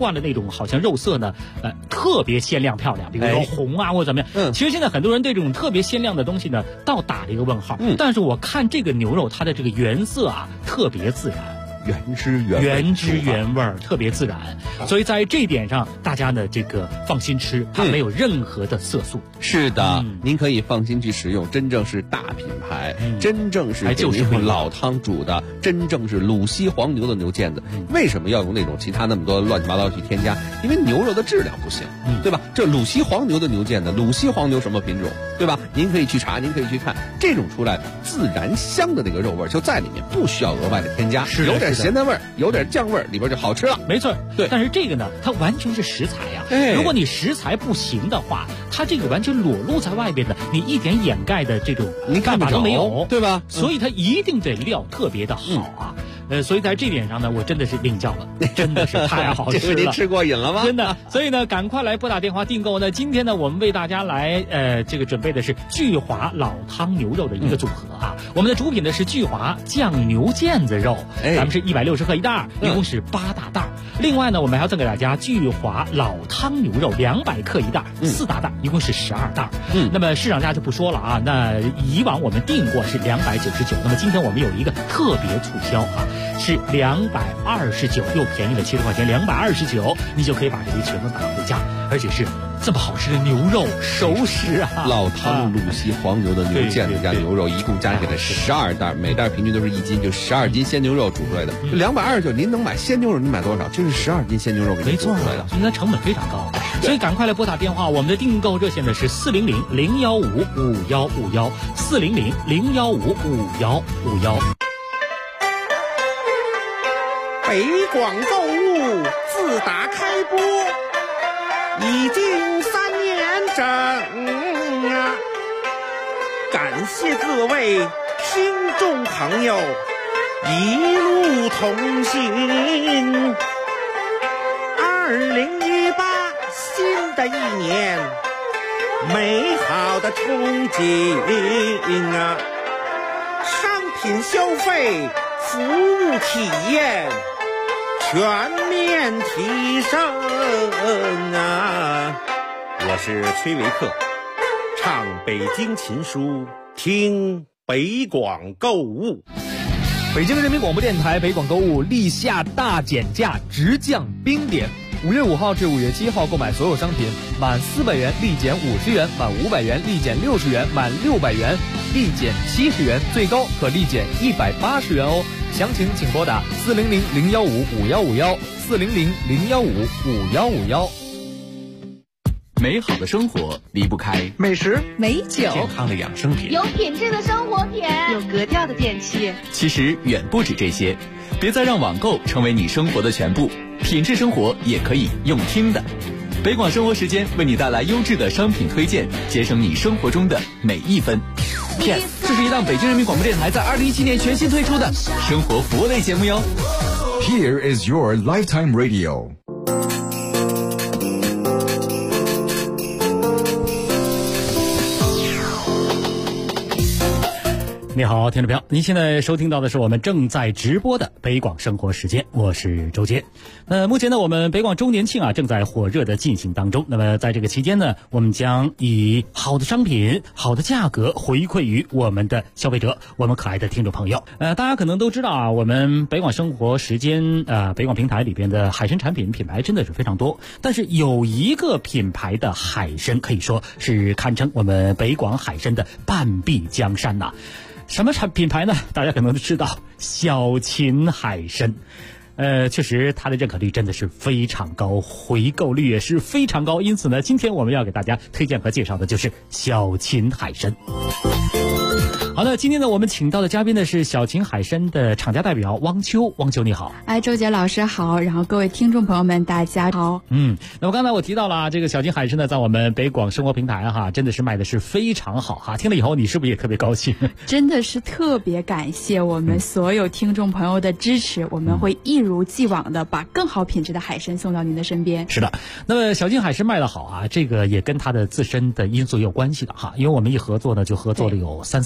种好像肉色呢，特别鲜亮漂亮，比如说红啊或者怎么样。其实现在很多人对这种特别鲜亮的东西呢，倒打了一个问号。但是我看这个牛肉，它的这个原色啊，特别自然。 原汁原味，特别自然，所以在这一点上，大家呢这个放心吃，它没有任何的色素。 是的，您可以放心去食用，真正是大品牌，真正是就是用老汤煮的，真正是鲁西黄牛的牛腱子。为什么要用那种其他那么多乱七八糟去添加？因为牛肉的质量不行，对吧？这鲁西黄牛的牛腱子，鲁西黄牛什么品种，对吧？您可以去查，您可以去看，这种出来自然香的那个肉味就在里面，不需要额外的添加，有点咸淡味儿，有点酱味儿，里边就好吃了。 没错， 对。 但是这个呢，它完全是食材呀。如果你食材不行的话，它这个完全裸露在外边的，你一点掩盖的这种办法都没有， 对吧？ 所以它一定得料特别的好啊。所以在这点上呢，我真的是领教了，真的是太好吃了。 这个您吃过瘾了吗？ 真的。所以呢，赶快来拨打电话订购呢。今天呢，我们为大家来这个准备的是聚华老汤牛肉的一个组合啊。我们的主品呢是聚华酱牛腱子肉，咱们是160克一袋，一共是8大袋。另外呢，我们还要赠给大家聚华老汤牛肉200克一袋，4大袋，一共是12袋。那么市场价就不说了啊。那以往我们订过是299，那么今天我们有一个特别促销啊。是229，又便宜了70块钱，229，你就可以把这些全都拿回家，而且是这么好吃的牛肉熟食啊！ 老汤鲁西黄牛的牛腱子加牛肉，一共加起来12袋，每袋平均都是1斤，就12斤鲜牛肉煮出来的。229，您能买鲜牛肉，您买多少？就是12斤鲜牛肉给您煮出来的， 所以它成本非常高。所以赶快来拨打电话，我们的订购热线呢是400-015-5151，400-015-5151。 北广购物自打开播已经3年整啊！感谢各位听众朋友一路同行。2018新的一年，美好的憧憬啊！商品消费，服务体验全面提升啊！我是崔维克，唱北京琴书，听北广购物。 北京人民广播电台北广购物立夏大减价，直降冰点。5月5号至5月7号购买所有商品，满400元立减50元，满500元立减60元，满600元立减70元，最高可立减180元哦。详情请拨打400-015-5151，400-015-5151。 美好的生活离不开美食、 美酒、 健康的养生品， 有品质的生活品， 有格调的电器。 其实远不止这些，别再让网购成为你生活的全部，品质生活也可以用听的。北广生活时间为你带来优质的商品推荐，节省你生活中的每一分。Yes， 这是一档北京人民广播电台在2017年全新推出的生活服务类节目哟。 Here is your lifetime radio。 你好，听众朋友，您现在收听到的是我们正在直播的北广生活时间，我是周杰。目前呢，我们北广周年庆正在火热的进行当中。那么在这个期间呢，我们将以好的商品、好的价格回馈于我们的消费者，我们可爱的听众朋友。大家可能都知道我们北广生活时间北广平台里边的海参产品品牌真的是非常多，但是有一个品牌的海参可以说是堪称我们北广海参的半壁江山呐。什么品牌呢？大家可能都知道，小秦海参。确实它的认可率真的是非常高，回购率也是非常高，因此呢，今天我们要给大家推荐和介绍的就是小秦海参。好的，今天呢，我们请到的嘉宾呢是小秦海参的厂家代表汪秋。汪秋你好。 周杰老师好，然后各位听众朋友们大家好。 那么刚才我提到了这个小秦海参呢，在我们北广生活平台真的是卖的是非常好听了以后你是不是也特别高兴？ 真的是特别感谢我们所有听众朋友的支持，我们会一如既往的把更好品质的海参送到您的身边。 是的，那么小秦海参卖得好这个也跟它的自身的因素有关系的因为我们一合作呢就合作了有3-4年的时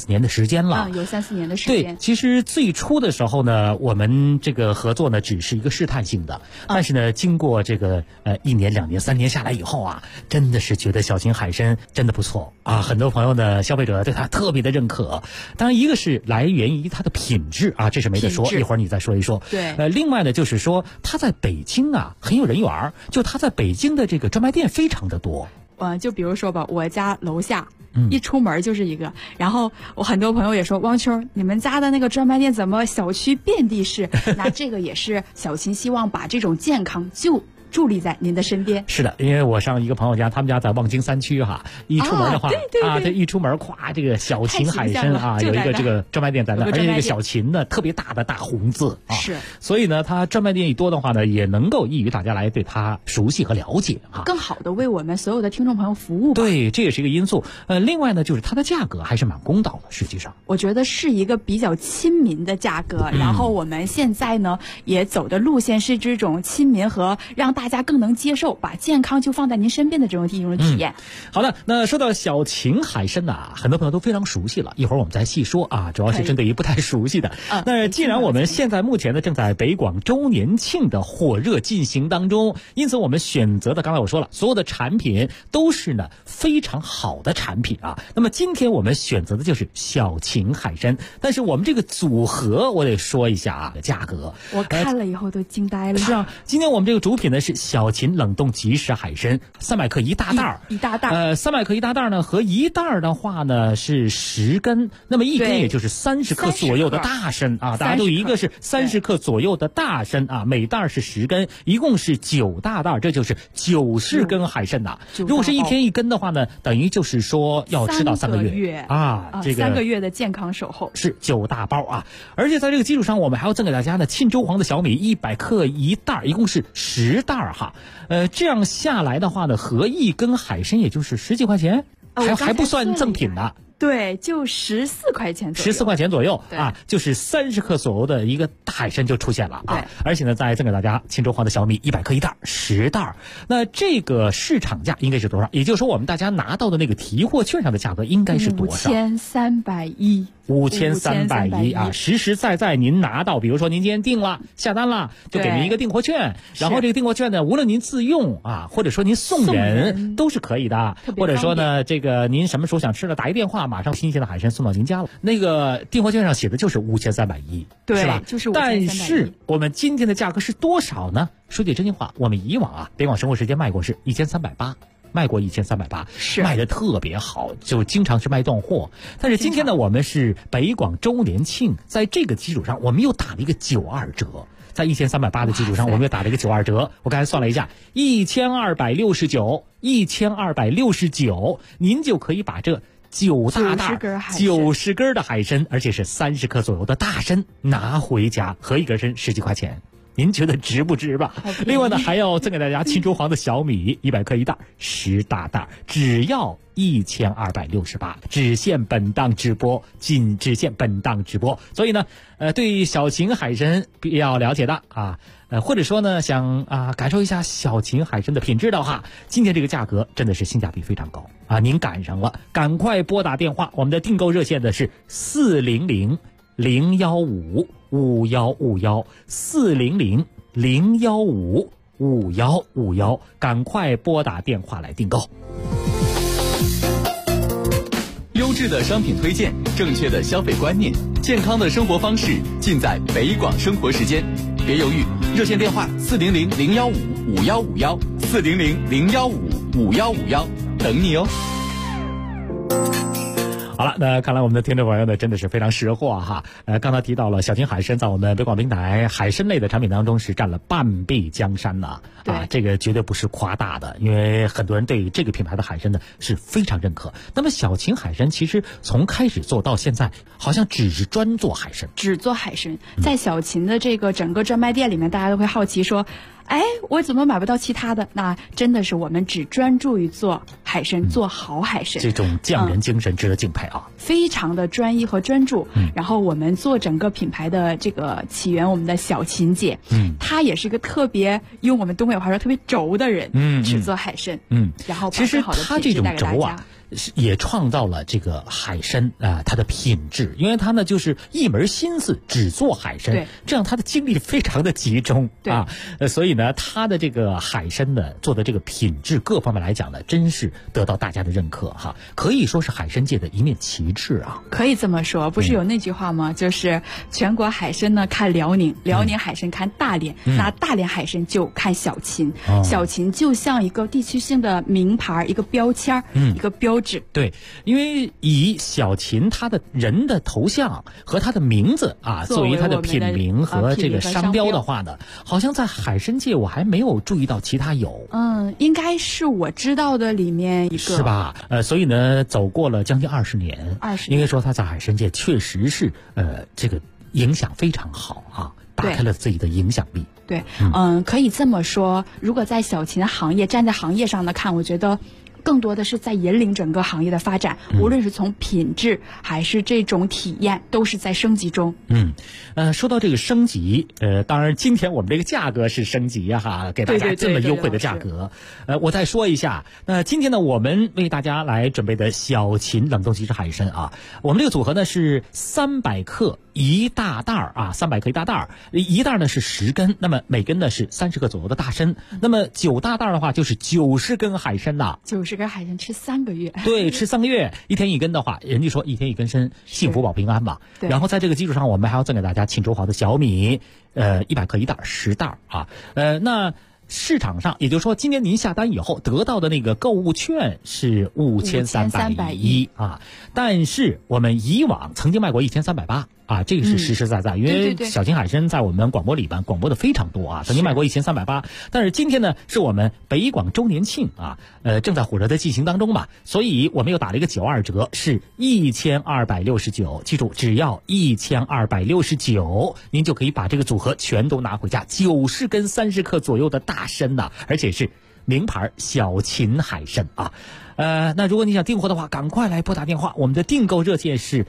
时间了， 有3-4年的时间。 对，其实最初的时候呢，我们这个合作呢只是一个试探性的，但是呢，经过这个1年、2年、3年下来以后啊，真的是觉得小秦海参真的不错啊，很多朋友呢，消费者对它特别的认可。当然，一个是来源于它的品质啊，这是没得说，一会儿你再说一说。 对， 另外呢，就是说它在北京啊很有人缘，就它在北京的这个专卖店非常的多。 就比如说吧，我家楼下。一出门就是一个，然后我很多朋友也说，汪秋，你们家的那个专卖店怎么小区遍地是？那这个也是小秦希望把这种健康就伫立在您的身边。 是的，因为我上一个朋友家，他们家在望京3区哈，一出门的话对， 一出门咵，这个小秦海参啊，有一个这个专卖店在那，而且这个小秦呢特别大的大红字啊， 是， 所以呢，它专卖店一多的话呢，也能够益于大家来对它熟悉和了解啊， 更好的为我们所有的听众朋友服务。 对，这也是一个因素。另外呢，就是它的价格还是蛮公道的，实际上我觉得是一个比较亲民的价格。然后我们现在呢也走的路线是这种亲民和让大家更能接受，把健康就放在您身边的这种体验。 好的，那说到小秦海参呢，很多朋友都非常熟悉了，一会儿我们再细说啊，主要是针对于不太熟悉的。那既然我们现在目前呢正在北广周年庆的火热进行当中，因此我们选择的，刚才我说了，所有的产品都是呢非常好的产品啊。那么今天我们选择的就是小秦海参，但是我们这个组合我得说一下啊，价格我看了以后都惊呆了。 是啊，今天我们这个主品呢是小秦冷冻即食海参，300克一大袋一大袋。 300克一大袋呢，和一袋的话呢是10根，那么一根也就是30克左右的大参啊。大家都一个是30克左右的大参啊，每袋是10根，一共是9大袋，这就是90根海参呐。如果是1天1根的话呢，等于就是说要吃到3个月啊，这个 3个月的健康守候是9大包啊。而且在这个基础上，我们还要赠给大家呢沁州黄的小米100克一袋，一共是10袋哈。这样下来的话呢，合1根海参也就是10几块钱，还不算赠品呢。 对，就14块钱左右 ，14块钱左右啊，就是30克左右的一个大海参就出现了啊！而且呢，再赠给大家沁州黄的小米100克一袋，10袋。那这个市场价应该是多少？也就是说，我们大家拿到的那个提货券上的价格应该是多少 ？5310。 5310啊，实实在在您拿到，比如说您今天订了下单了，就给您一个订货券，然后这个订货券呢，无论您自用啊，或者说您送人都是可以的，或者说呢，这个您什么时候想吃了，打一电话，马上新鲜的海参送到您家了。那个订货券上写的就是5310， 对， 是吧？ 就是5310。 但是我们今天的价格是多少呢？说句真心话，我们以往啊，北广生活时间卖过是1380。卖过1380， 是卖的特别好，就经常是卖断货。但是今天呢，我们是北广周年庆，在这个基础上，我们又打了一个92折。在1380的基础上，我们又打了一个92折。我刚才算了一下，1269，您就可以把这9大袋90根的海参，而且是30克左右的大参拿回家，合一根参10几块钱。您觉得值不值吧？另外呢，还要赠给大家沁州黄的小米100克一袋，10大袋，只要1268，只限本档直播，仅只限本档直播。所以呢，对小秦海参比较了解的啊，或者说呢想感受一下小秦海参的品质的话，今天这个价格真的是性价比非常高啊！您赶上了，赶快拨打电话，我们的订购热线的是400-015-5151，400-015-5151，赶快拨打电话来订购。 优质的商品推荐，正确的消费观念，健康的生活方式，尽在北广生活时间。别犹豫，热线电话400-015-5151，400-015-5151，等你哦。 好了，那看来我们的听众朋友呢真的是非常识货哈。刚才提到了小秦海参在我们北广平台海参类的产品当中是占了半壁江山呐啊，这个绝对不是夸大的，因为很多人对于这个品牌的海参呢是非常认可。那么小秦海参其实从开始做到现在，好像只是专做海参， 只做海参。在小秦的这个整个专卖店里面，大家都会好奇说，我怎么买不到其他的？那真的是我们只专注于做海参，做好海参。 这种匠人精神值得敬佩啊！ 非常的专一和专注。然后我们做整个品牌的这个起源，我们的小秦姐，她也是个特别用我们东北话说特别轴的人，只做海参。然后其实她这种轴啊， 也创造了这个海参它的品质，因为它呢就是一门心思只做海参，这样它的精力非常的集中啊，所以呢它的这个海参呢做的这个品质各方面来讲呢，真是得到大家的认可哈，可以说是海参界的一面旗帜啊。 可以这么说，不是有那句话吗？就是全国海参呢看辽宁，辽宁海参看大连，那大连海参就看小秦，小秦就像一个地区性的名牌，一个标签，一个标志。 对，因为以小秦他的人的头像和他的名字啊作为他的品名和这个商标的话呢，好像在海参界我还没有注意到其他有。 应该是我知道的里面一个， 是吧？所以呢，走过了将近20年，应该说他在海参界确实是这个影响非常好啊，打开了自己的影响力。 对，可以这么说，如果在小秦行业站在行业上的看，我觉得更多的是在引领整个行业的发展，无论是从品质还是这种体验，都是在升级中。 说到这个升级，当然今天我们这个价格是升级哈，给大家这么优惠的价格。我再说一下，那今天呢，我们为大家来准备的小秦冷冻即食海参啊，我们这个组合呢是300克一大袋啊，300克一大袋，一袋呢是10根，那么每根呢是30克左右的大参，那么9大袋的话就是90根海参呐。 90根海参吃3个月， 对，吃3个月，1天1根的话，人家说1天1根参，幸福保平安嘛。然后在这个基础上，我们还要赠给大家庆州好的小米，100克一袋，10袋啊。那市场上，也就是说，今天您下单以后得到的那个购物券是5310啊，但是我们以往曾经卖过1380啊，这个是实实在在，因为小秦海参在我们广播里边广播的非常多啊，曾经卖过1380，但是今天呢是我们北广周年庆啊，正在火热的进行当中嘛，所以我们又打了一个92折，是1269，记住只要1269，您就可以把这个组合全都拿回家，90根30克左右的大参呐，而且是名牌小秦海参啊。那如果你想订货的话，赶快来拨打电话，我们的订购热线是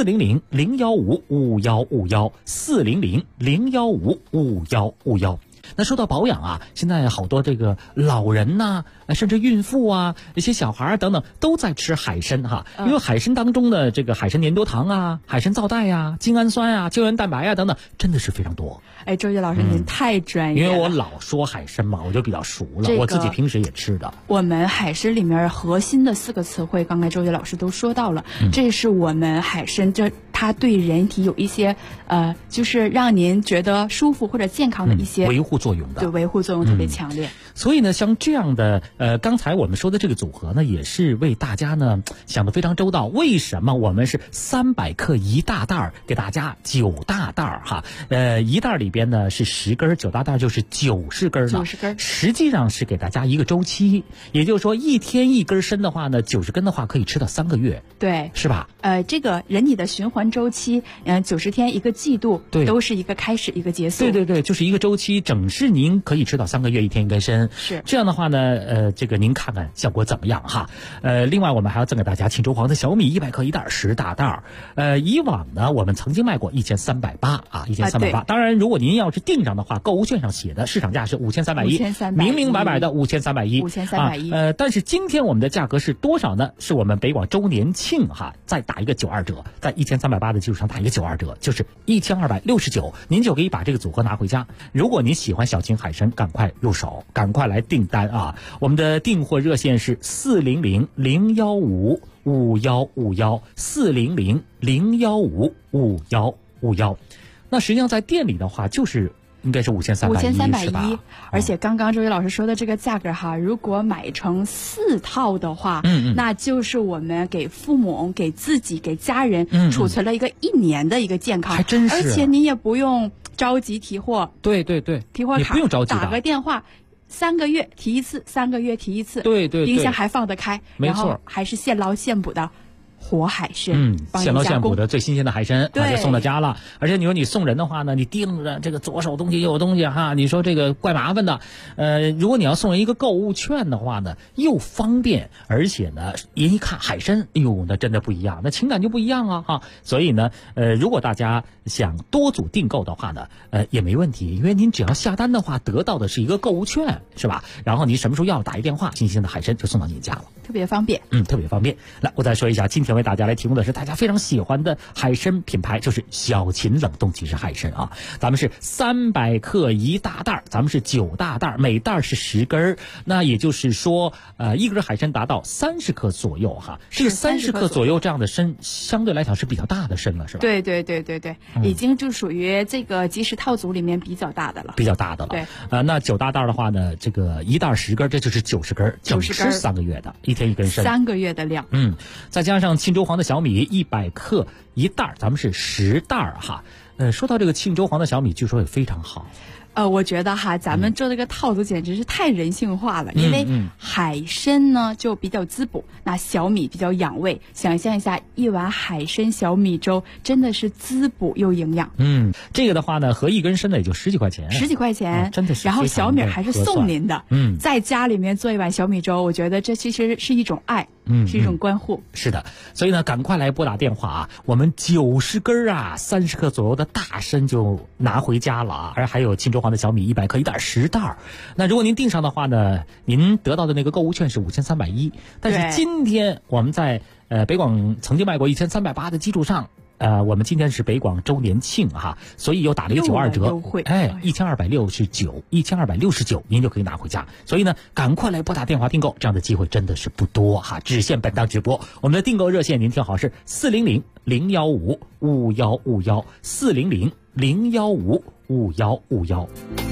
400-015-5151，400-015-5151。那说到保养啊，现在好多这个老人呐，甚至孕妇啊，一些小孩等等都在吃海参哈，因为海参当中的这个海参粘多糖啊、海参皂带啊、精氨酸啊、胶原蛋白啊等等，真的是非常多。 周杰老师您太专业了， 因为我老说海参嘛，我就比较熟了，我自己平时也吃的。 我们海参里面核心的4个词汇，刚才周杰老师都说到了，这是我们海参它对人体有一些就是让您觉得舒服或者健康的一些维护作用的， 对，维护作用特别强烈。 所以呢，像这样的刚才我们说的这个组合呢，也是为大家呢想得非常周到。为什么我们是300克一大袋给大家9大袋哈？一袋里边呢是10根，9大袋就是90根了。90根，实际上是给大家一个周期，也就是说1天1根参的话呢，90根的话可以吃到3个月， 对， 是吧？ 这个人体的循环周期，90天一个季度， 对， 都是一个开始一个结束。 对，就是一个周期，整是您可以吃到3个月，1天1根参。 是这样的话呢，这个您看看效果怎么样哈？另外我们还要赠给大家庆州黄的小米100克一袋10大袋。以往呢我们曾经卖过1380啊，1380。当然，如果您要是订上的话，购物券上写的市场价是5310，明明白白的5310。但是今天我们的价格是多少呢？是我们北广周年庆哈，再打一个92折，在1380的基础上打一个92折，就是1269，您就可以把这个组合拿回家。如果您喜欢小秦海参，赶快入手，赶快来订单啊！我们的订货热线是400-015-5151，400-015-5151。那实际上在店里的话，就是应该是5310， 而且刚刚周宇老师说的这个价格哈，如果买成4套的话，那就是我们给父母、给自己、给家人储存了一个1年的一个健康， 还真是， 而且你也不用着急提货， 对， 提货卡你不用着急的， 打个电话。3个月提一次，3个月提一次， 对， 冰箱还放得开， 没错， 然后还是现捞现补的。 活海参， 现捞现捕的最新鲜的海参，就送到家了。而且你说你送人的话呢，你盯着这个左手东西右手东西哈，你说这个怪麻烦的。如果你要送人一个购物券的话呢，又方便，而且呢，人一看海参，哎呦，那真的不一样，那情感就不一样了哈。所以呢，如果大家想多组订购的话呢，也没问题，因为您只要下单的话，得到的是一个购物券，是吧？然后您什么时候要打一电话，新鲜的海参就送到您家了， 特别方便。 特别方便。来，我再说一下，今天为大家来提供的是大家非常喜欢的海参品牌，就是小秦冷冻即食海参啊。咱们是300克一大袋，咱们是9大袋，每袋是10根，那也就是说，一根海参达到30克左右哈。这个30克左右这样的参，相对来讲是比较大的参了，是吧？ 对，已经就属于这个即食套组里面比较大的了。 比较大的了。 对。 那9大袋的话呢，这个一袋10根，这就是90根，整吃3个月的，一天一根参。 3个月的量。 再加上庆州黄的小米100克一袋，咱们是10袋哈。说到这个庆州黄的小米，据说也非常好。 我觉得哈，咱们做这个套组简直是太人性化了，因为海参呢就比较滋补，那小米比较养胃。想象一下，一碗海参小米粥真的是滋补又营养。 这个的话呢，合一根参的也就10几块钱，10 几块钱， 真的是。 然后小米还是送您的。在家里面做一碗小米粥，我觉得这其实是一种爱。是一种关护。 是的，所以呢，赶快来拨打电话啊！我们90根啊，30克左右的大参就拿回家了啊！而还有庆州黄的小米100克一袋10袋。那如果您订上的话呢，您得到的那个购物券是5310，但是今天我们在北广曾经卖过1380的基础上。我们今天是北广周年庆哈，所以又打了一个92折，1269，您就可以拿回家。所以呢，赶快来拨打电话订购，这样的机会真的是不多哈，只限本档直播。我们的订购热线您听好是400-015-5151，400-015-5151。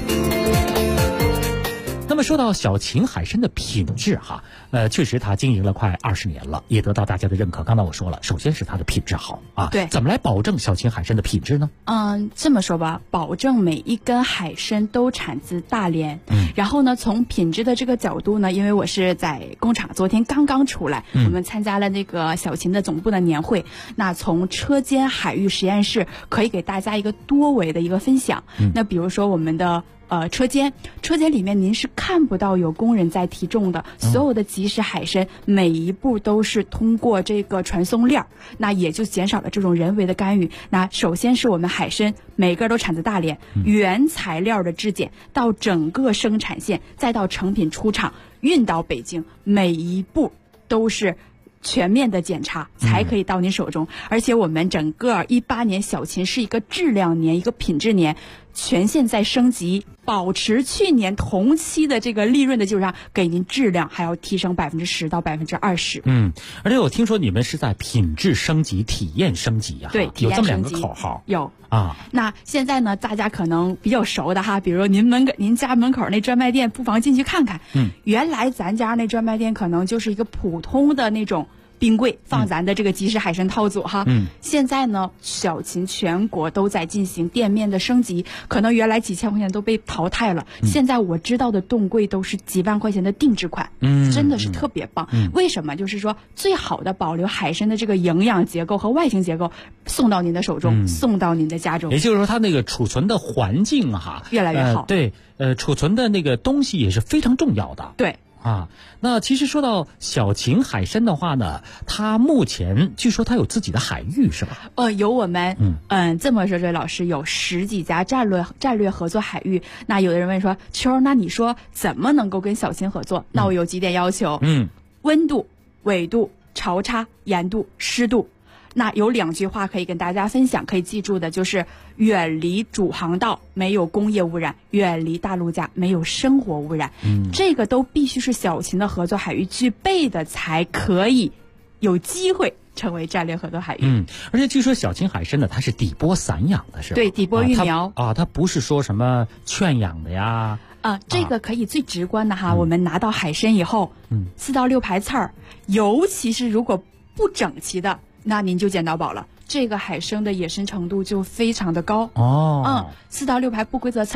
那么说到小秦海参的品质哈，确实它经营了快20年了，也得到大家的认可。刚才我说了，首先是它的品质好啊。 对， 怎么来保证小秦海参的品质呢？ 这么说吧，保证每一根海参都产自大连。然后呢，从品质的这个角度呢，因为我是在工厂，昨天刚刚出来，我们参加了那个小秦的总部的年会。那从车间海域实验室可以给大家一个多维的一个分享。那比如说我们的车间里面您是看不到有工人在提重的，所有的即食海参每一步都是通过这个传送链，那也就减少了这种人为的干预。那首先是我们海参每个都产自大连，原材料的质检到整个生产线，再到成品出厂运到北京，每一步都是全面的检查才可以到您手中。而且我们整个18年小秦是一个质量年，一个品质年，全线在升级，保持去年同期的这个利润的基础上，给您质量还要提升10%到20%。 而且我听说你们是在品质升级、体验升级啊。 对， 有这么2个口号。 有啊。那现在呢，大家可能比较熟的哈，比如您家门口那专卖店，不妨进去看看。原来咱家那专卖店可能就是一个普通的那种冰柜放咱的这个即食海参套组哈。现在呢，小秦全国都在进行店面的升级，可能原来几千块钱都被淘汰了，现在我知道的冻柜都是几万块钱的定制款，真的是特别棒。为什么？就是说最好的保留海参的这个营养结构和外形结构，送到您的手中，送到您的家中。 也就是说，它那个储存的环境哈越来越好。 对，储存的那个东西也是非常重要的。 对。 那其实说到小秦海参的话呢，它目前据说它有自己的海域是吧？ 有我们这么说，这老师有10几家战略合作海域。那有的人问说，秋，那你说怎么能够跟小秦合作？那我有几点要求。温度、纬度、潮差、盐度、湿度。那有2句话可以跟大家分享，可以记住的就是远离主航道，没有工业污染；远离大陆架，没有生活污染。这个都必须是小秦的合作海域具备的，才可以有机会成为战略合作海域。 而且据说小秦海参呢，它是底波散养的，是吧？ 对，底波育苗它不是说什么圈养的呀。 这个可以最直观的哈，我们拿到海参以后，4到6排刺儿，尤其是如果不整齐的，那您就捡到宝了。这个海参的野生程度就非常的高。4到6排不规则刺儿，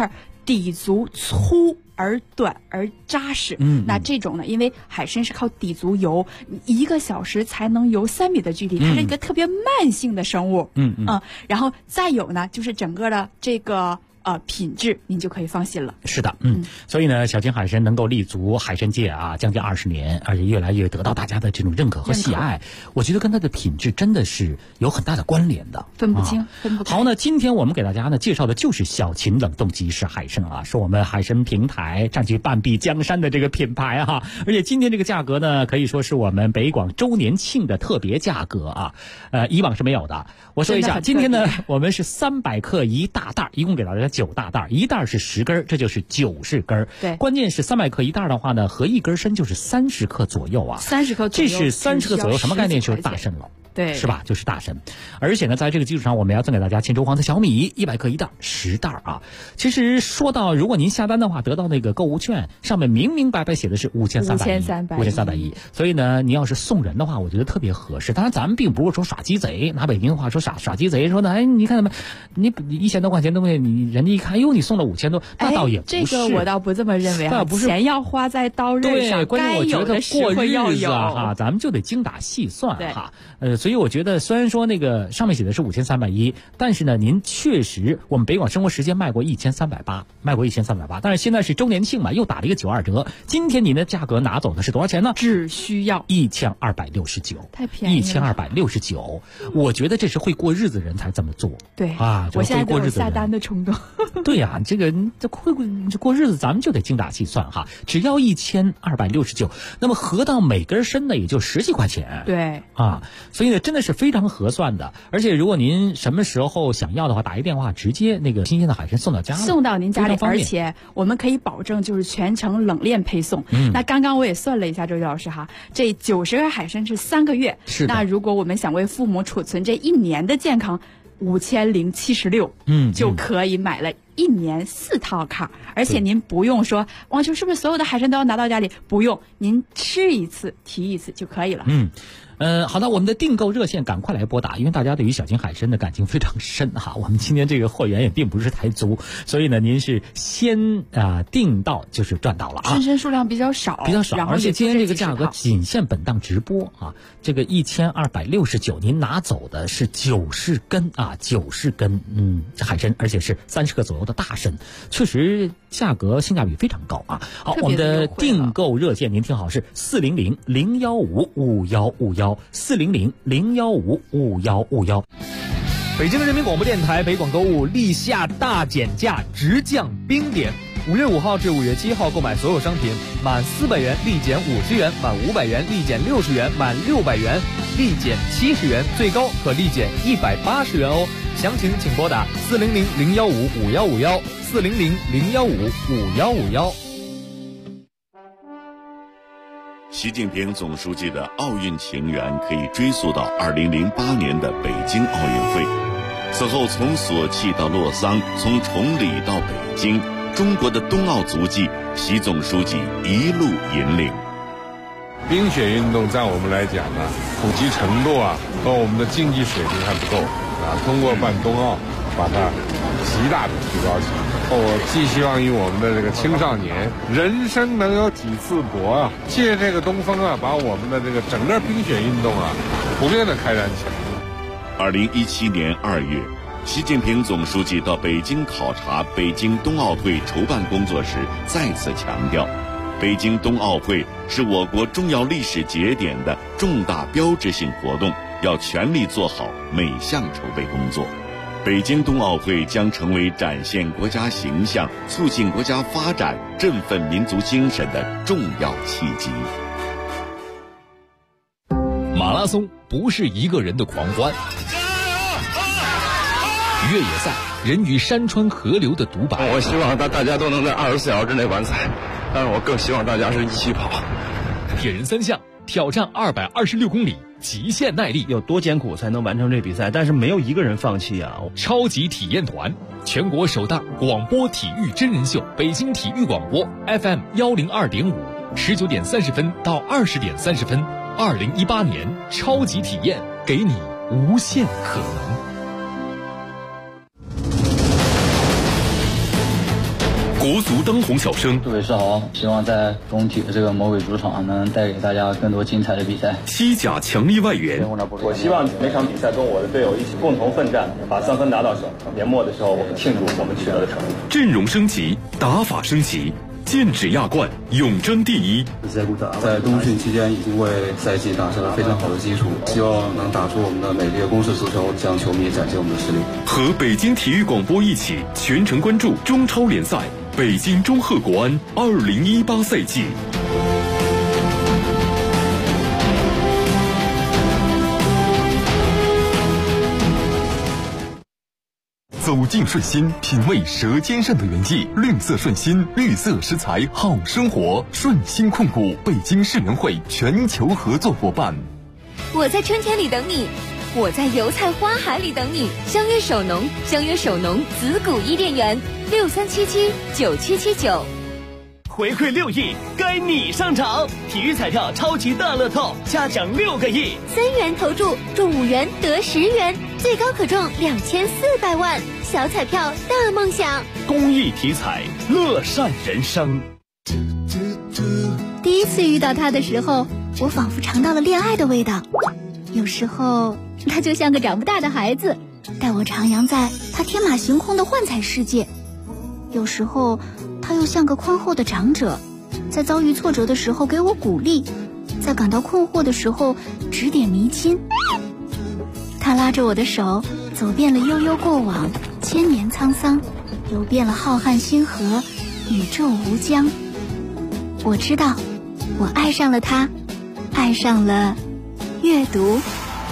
底足粗而短而扎实。那这种呢，因为海参是靠底足游，1个小时才能游3米的距离，它是一个特别慢性的生物。然后再有呢，就是整个的这个品质，您就可以放心了。 是的，所以呢，小金海参能够立足海参界啊，将近20年，而且越来越得到大家的这种认可和喜爱。我觉得跟它的品质真的是有很大的关联的， 分不清，分不开。 好，那今天我们给大家呢介绍的就是小秦冷冻即食海参啊，是我们海参平台占据半壁江山的这个品牌哈。而且今天这个价格呢，可以说是我们北广周年庆的特别价格啊，以往是没有的。我说一下，今天呢，我们是300克1大袋，一共给大家9大袋，一袋是10根，这就是90根。 对， 关键是300克1袋的话呢，合1根参就是30克左右啊。 30克左右， 这是30克左右，什么概念？就是大参了。 对， 是吧？就是大参，而且呢，在这个基础上，我们要赠给大家沁州黄色小米100克1袋，10袋啊。其实说到，如果您下单的话，得到那个购物券，上面明明白白写的是5310，所以呢，你要是送人的话，我觉得特别合适。当然，咱们并不是说耍鸡贼，拿北京话说耍鸡贼，说呢，哎，你看怎么，你1000多块钱东西，你人家一看，哟，你送了5000多，那倒也不是。 这个我倒不这么认为啊，钱要花在刀刃上， 对，关键我觉得过日子啊， 哈， 咱们就得精打细算哈。所以我觉得虽然说那个上面写的是5310，但是呢，您确实我们北广生活时间卖过1380，但是现在是周年庆嘛，又打了一个92折。今天您的价格拿走的是多少钱呢？ 只需要 1269， 太便宜了 ，1269。我觉得这是会过日子人才这么做。 对啊， 我现在都有下单的冲动。 对呀，这会过日子，咱们就得精打细算哈。只要1269，那么合到每根参呢，也就10几块钱。 对啊。所以呢，真的是非常合算的。而且如果您什么时候想要的话，打一电话，直接那个新鲜的海参送到家里， 送到您家里，而且我们可以保证就是全程冷链配送。那刚刚我也算了一下，周老师哈，这90根海参是3个月。 是的。 那如果我们想为父母储存这1年的健康，5076，就可以买了1年4套卡，而且您不用说王秋是不是所有的海参都要拿到家里？不用，您吃一次提一次就可以了。 好的，我们的订购热线赶快来拨打，因为大家对于小金海参的感情非常深哈。我们今天这个货源也并不是太足，所以呢，您是先订到就是赚到了啊。 参数量比较少， 而且今天这个价格仅限本档直播啊。这个1269，您拿走的是90根啊，90根海参，而且是30克左右的大参，确实价格性价比非常高啊。好，我们的订购热线您听好是400-015-5151，400-015-5151。 北京人民广播电台北广购物立夏大减价，直降冰点。5月5号至5月7号购买所有商品，满400元立减50元，满500元立减60元，满600元立减70元，最高可立减180元哦。详情请拨打400-015-5151，400-015-5151。 习近平总书记的奥运情缘可以追溯到2008年的北京奥运会。此后从索契到洛桑，从崇礼到北京，中国的冬奥足迹，习总书记一路引领。 冰雪运动在我们来讲呢，普及程度和我们的竞技水平还不够通过办冬奥，把它极大的提高起来。我寄希望于我们的这个青少年，人生能有几次搏借这个东风把我们的这个整个冰雪运动普遍的开展起来。 2017年2月，习近平总书记到北京考察北京冬奥会筹办工作时，再次强调，北京冬奥会是我国重要历史节点的重大标志性活动，要全力做好每项筹备工作。北京冬奥会将成为展现国家形象、促进国家发展、振奋民族精神的重要契机。 马拉松不是一个人的狂欢，越野赛人与山川河流的独白。 我希望大家都能在24小时之内完赛，但是我更希望大家是一起跑。 铁人3项挑战226公里，极限耐力， 有多艰苦才能完成这比赛？但是没有一个人放弃啊！ 超级体验团，全国首档广播体育真人秀，北京体育广播 FM 102.5，19点30分到20点30分，2018年超级体验，给你无限可能。 国足当红小生。 祝伟世豪，希望在工体的这个魔鬼主场能带给大家更多精彩的比赛。 西甲强力外援， 我希望每场比赛跟我的队友一起共同奋战，把3分拿到手。年末的时候，我们庆祝我们取得的成绩。 阵容升级，打法升级。剑指亚冠，永争第一。 在冬训期间已经为赛季打下了非常好的基础，希望能打出我们的美丽的攻势足球，向球迷展现我们的实力。 和北京体育广播一起全程关注中超联赛北京中赫国安2018赛季。 走进顺心，品味舌尖上的原意。绿色顺心，绿色食材好生活。顺心控股，北京世联会全球合作伙伴。 我在春天里等你，我在油菜花海里等你。相约首农，相约首农子谷伊甸园，63779779。 回馈6亿，该你上场！体育彩票超级大乐透，嘉奖6个亿 ，3元投注中5元得10元，最高可中2400万。小彩票大梦想， 公益体彩，乐善人生。 第一次遇到他的时候，我仿佛尝到了恋爱的味道。有时候他就像个长不大的孩子，带我徜徉在他天马行空的幻彩世界。有时候他又像个宽厚的长者，在遭遇挫折的时候给我鼓励，在感到困惑的时候指点迷津。他拉着我的手，走遍了悠悠过往，千年沧桑，游遍了浩瀚星河，宇宙无疆。我知道，我爱上了他，爱上了阅读。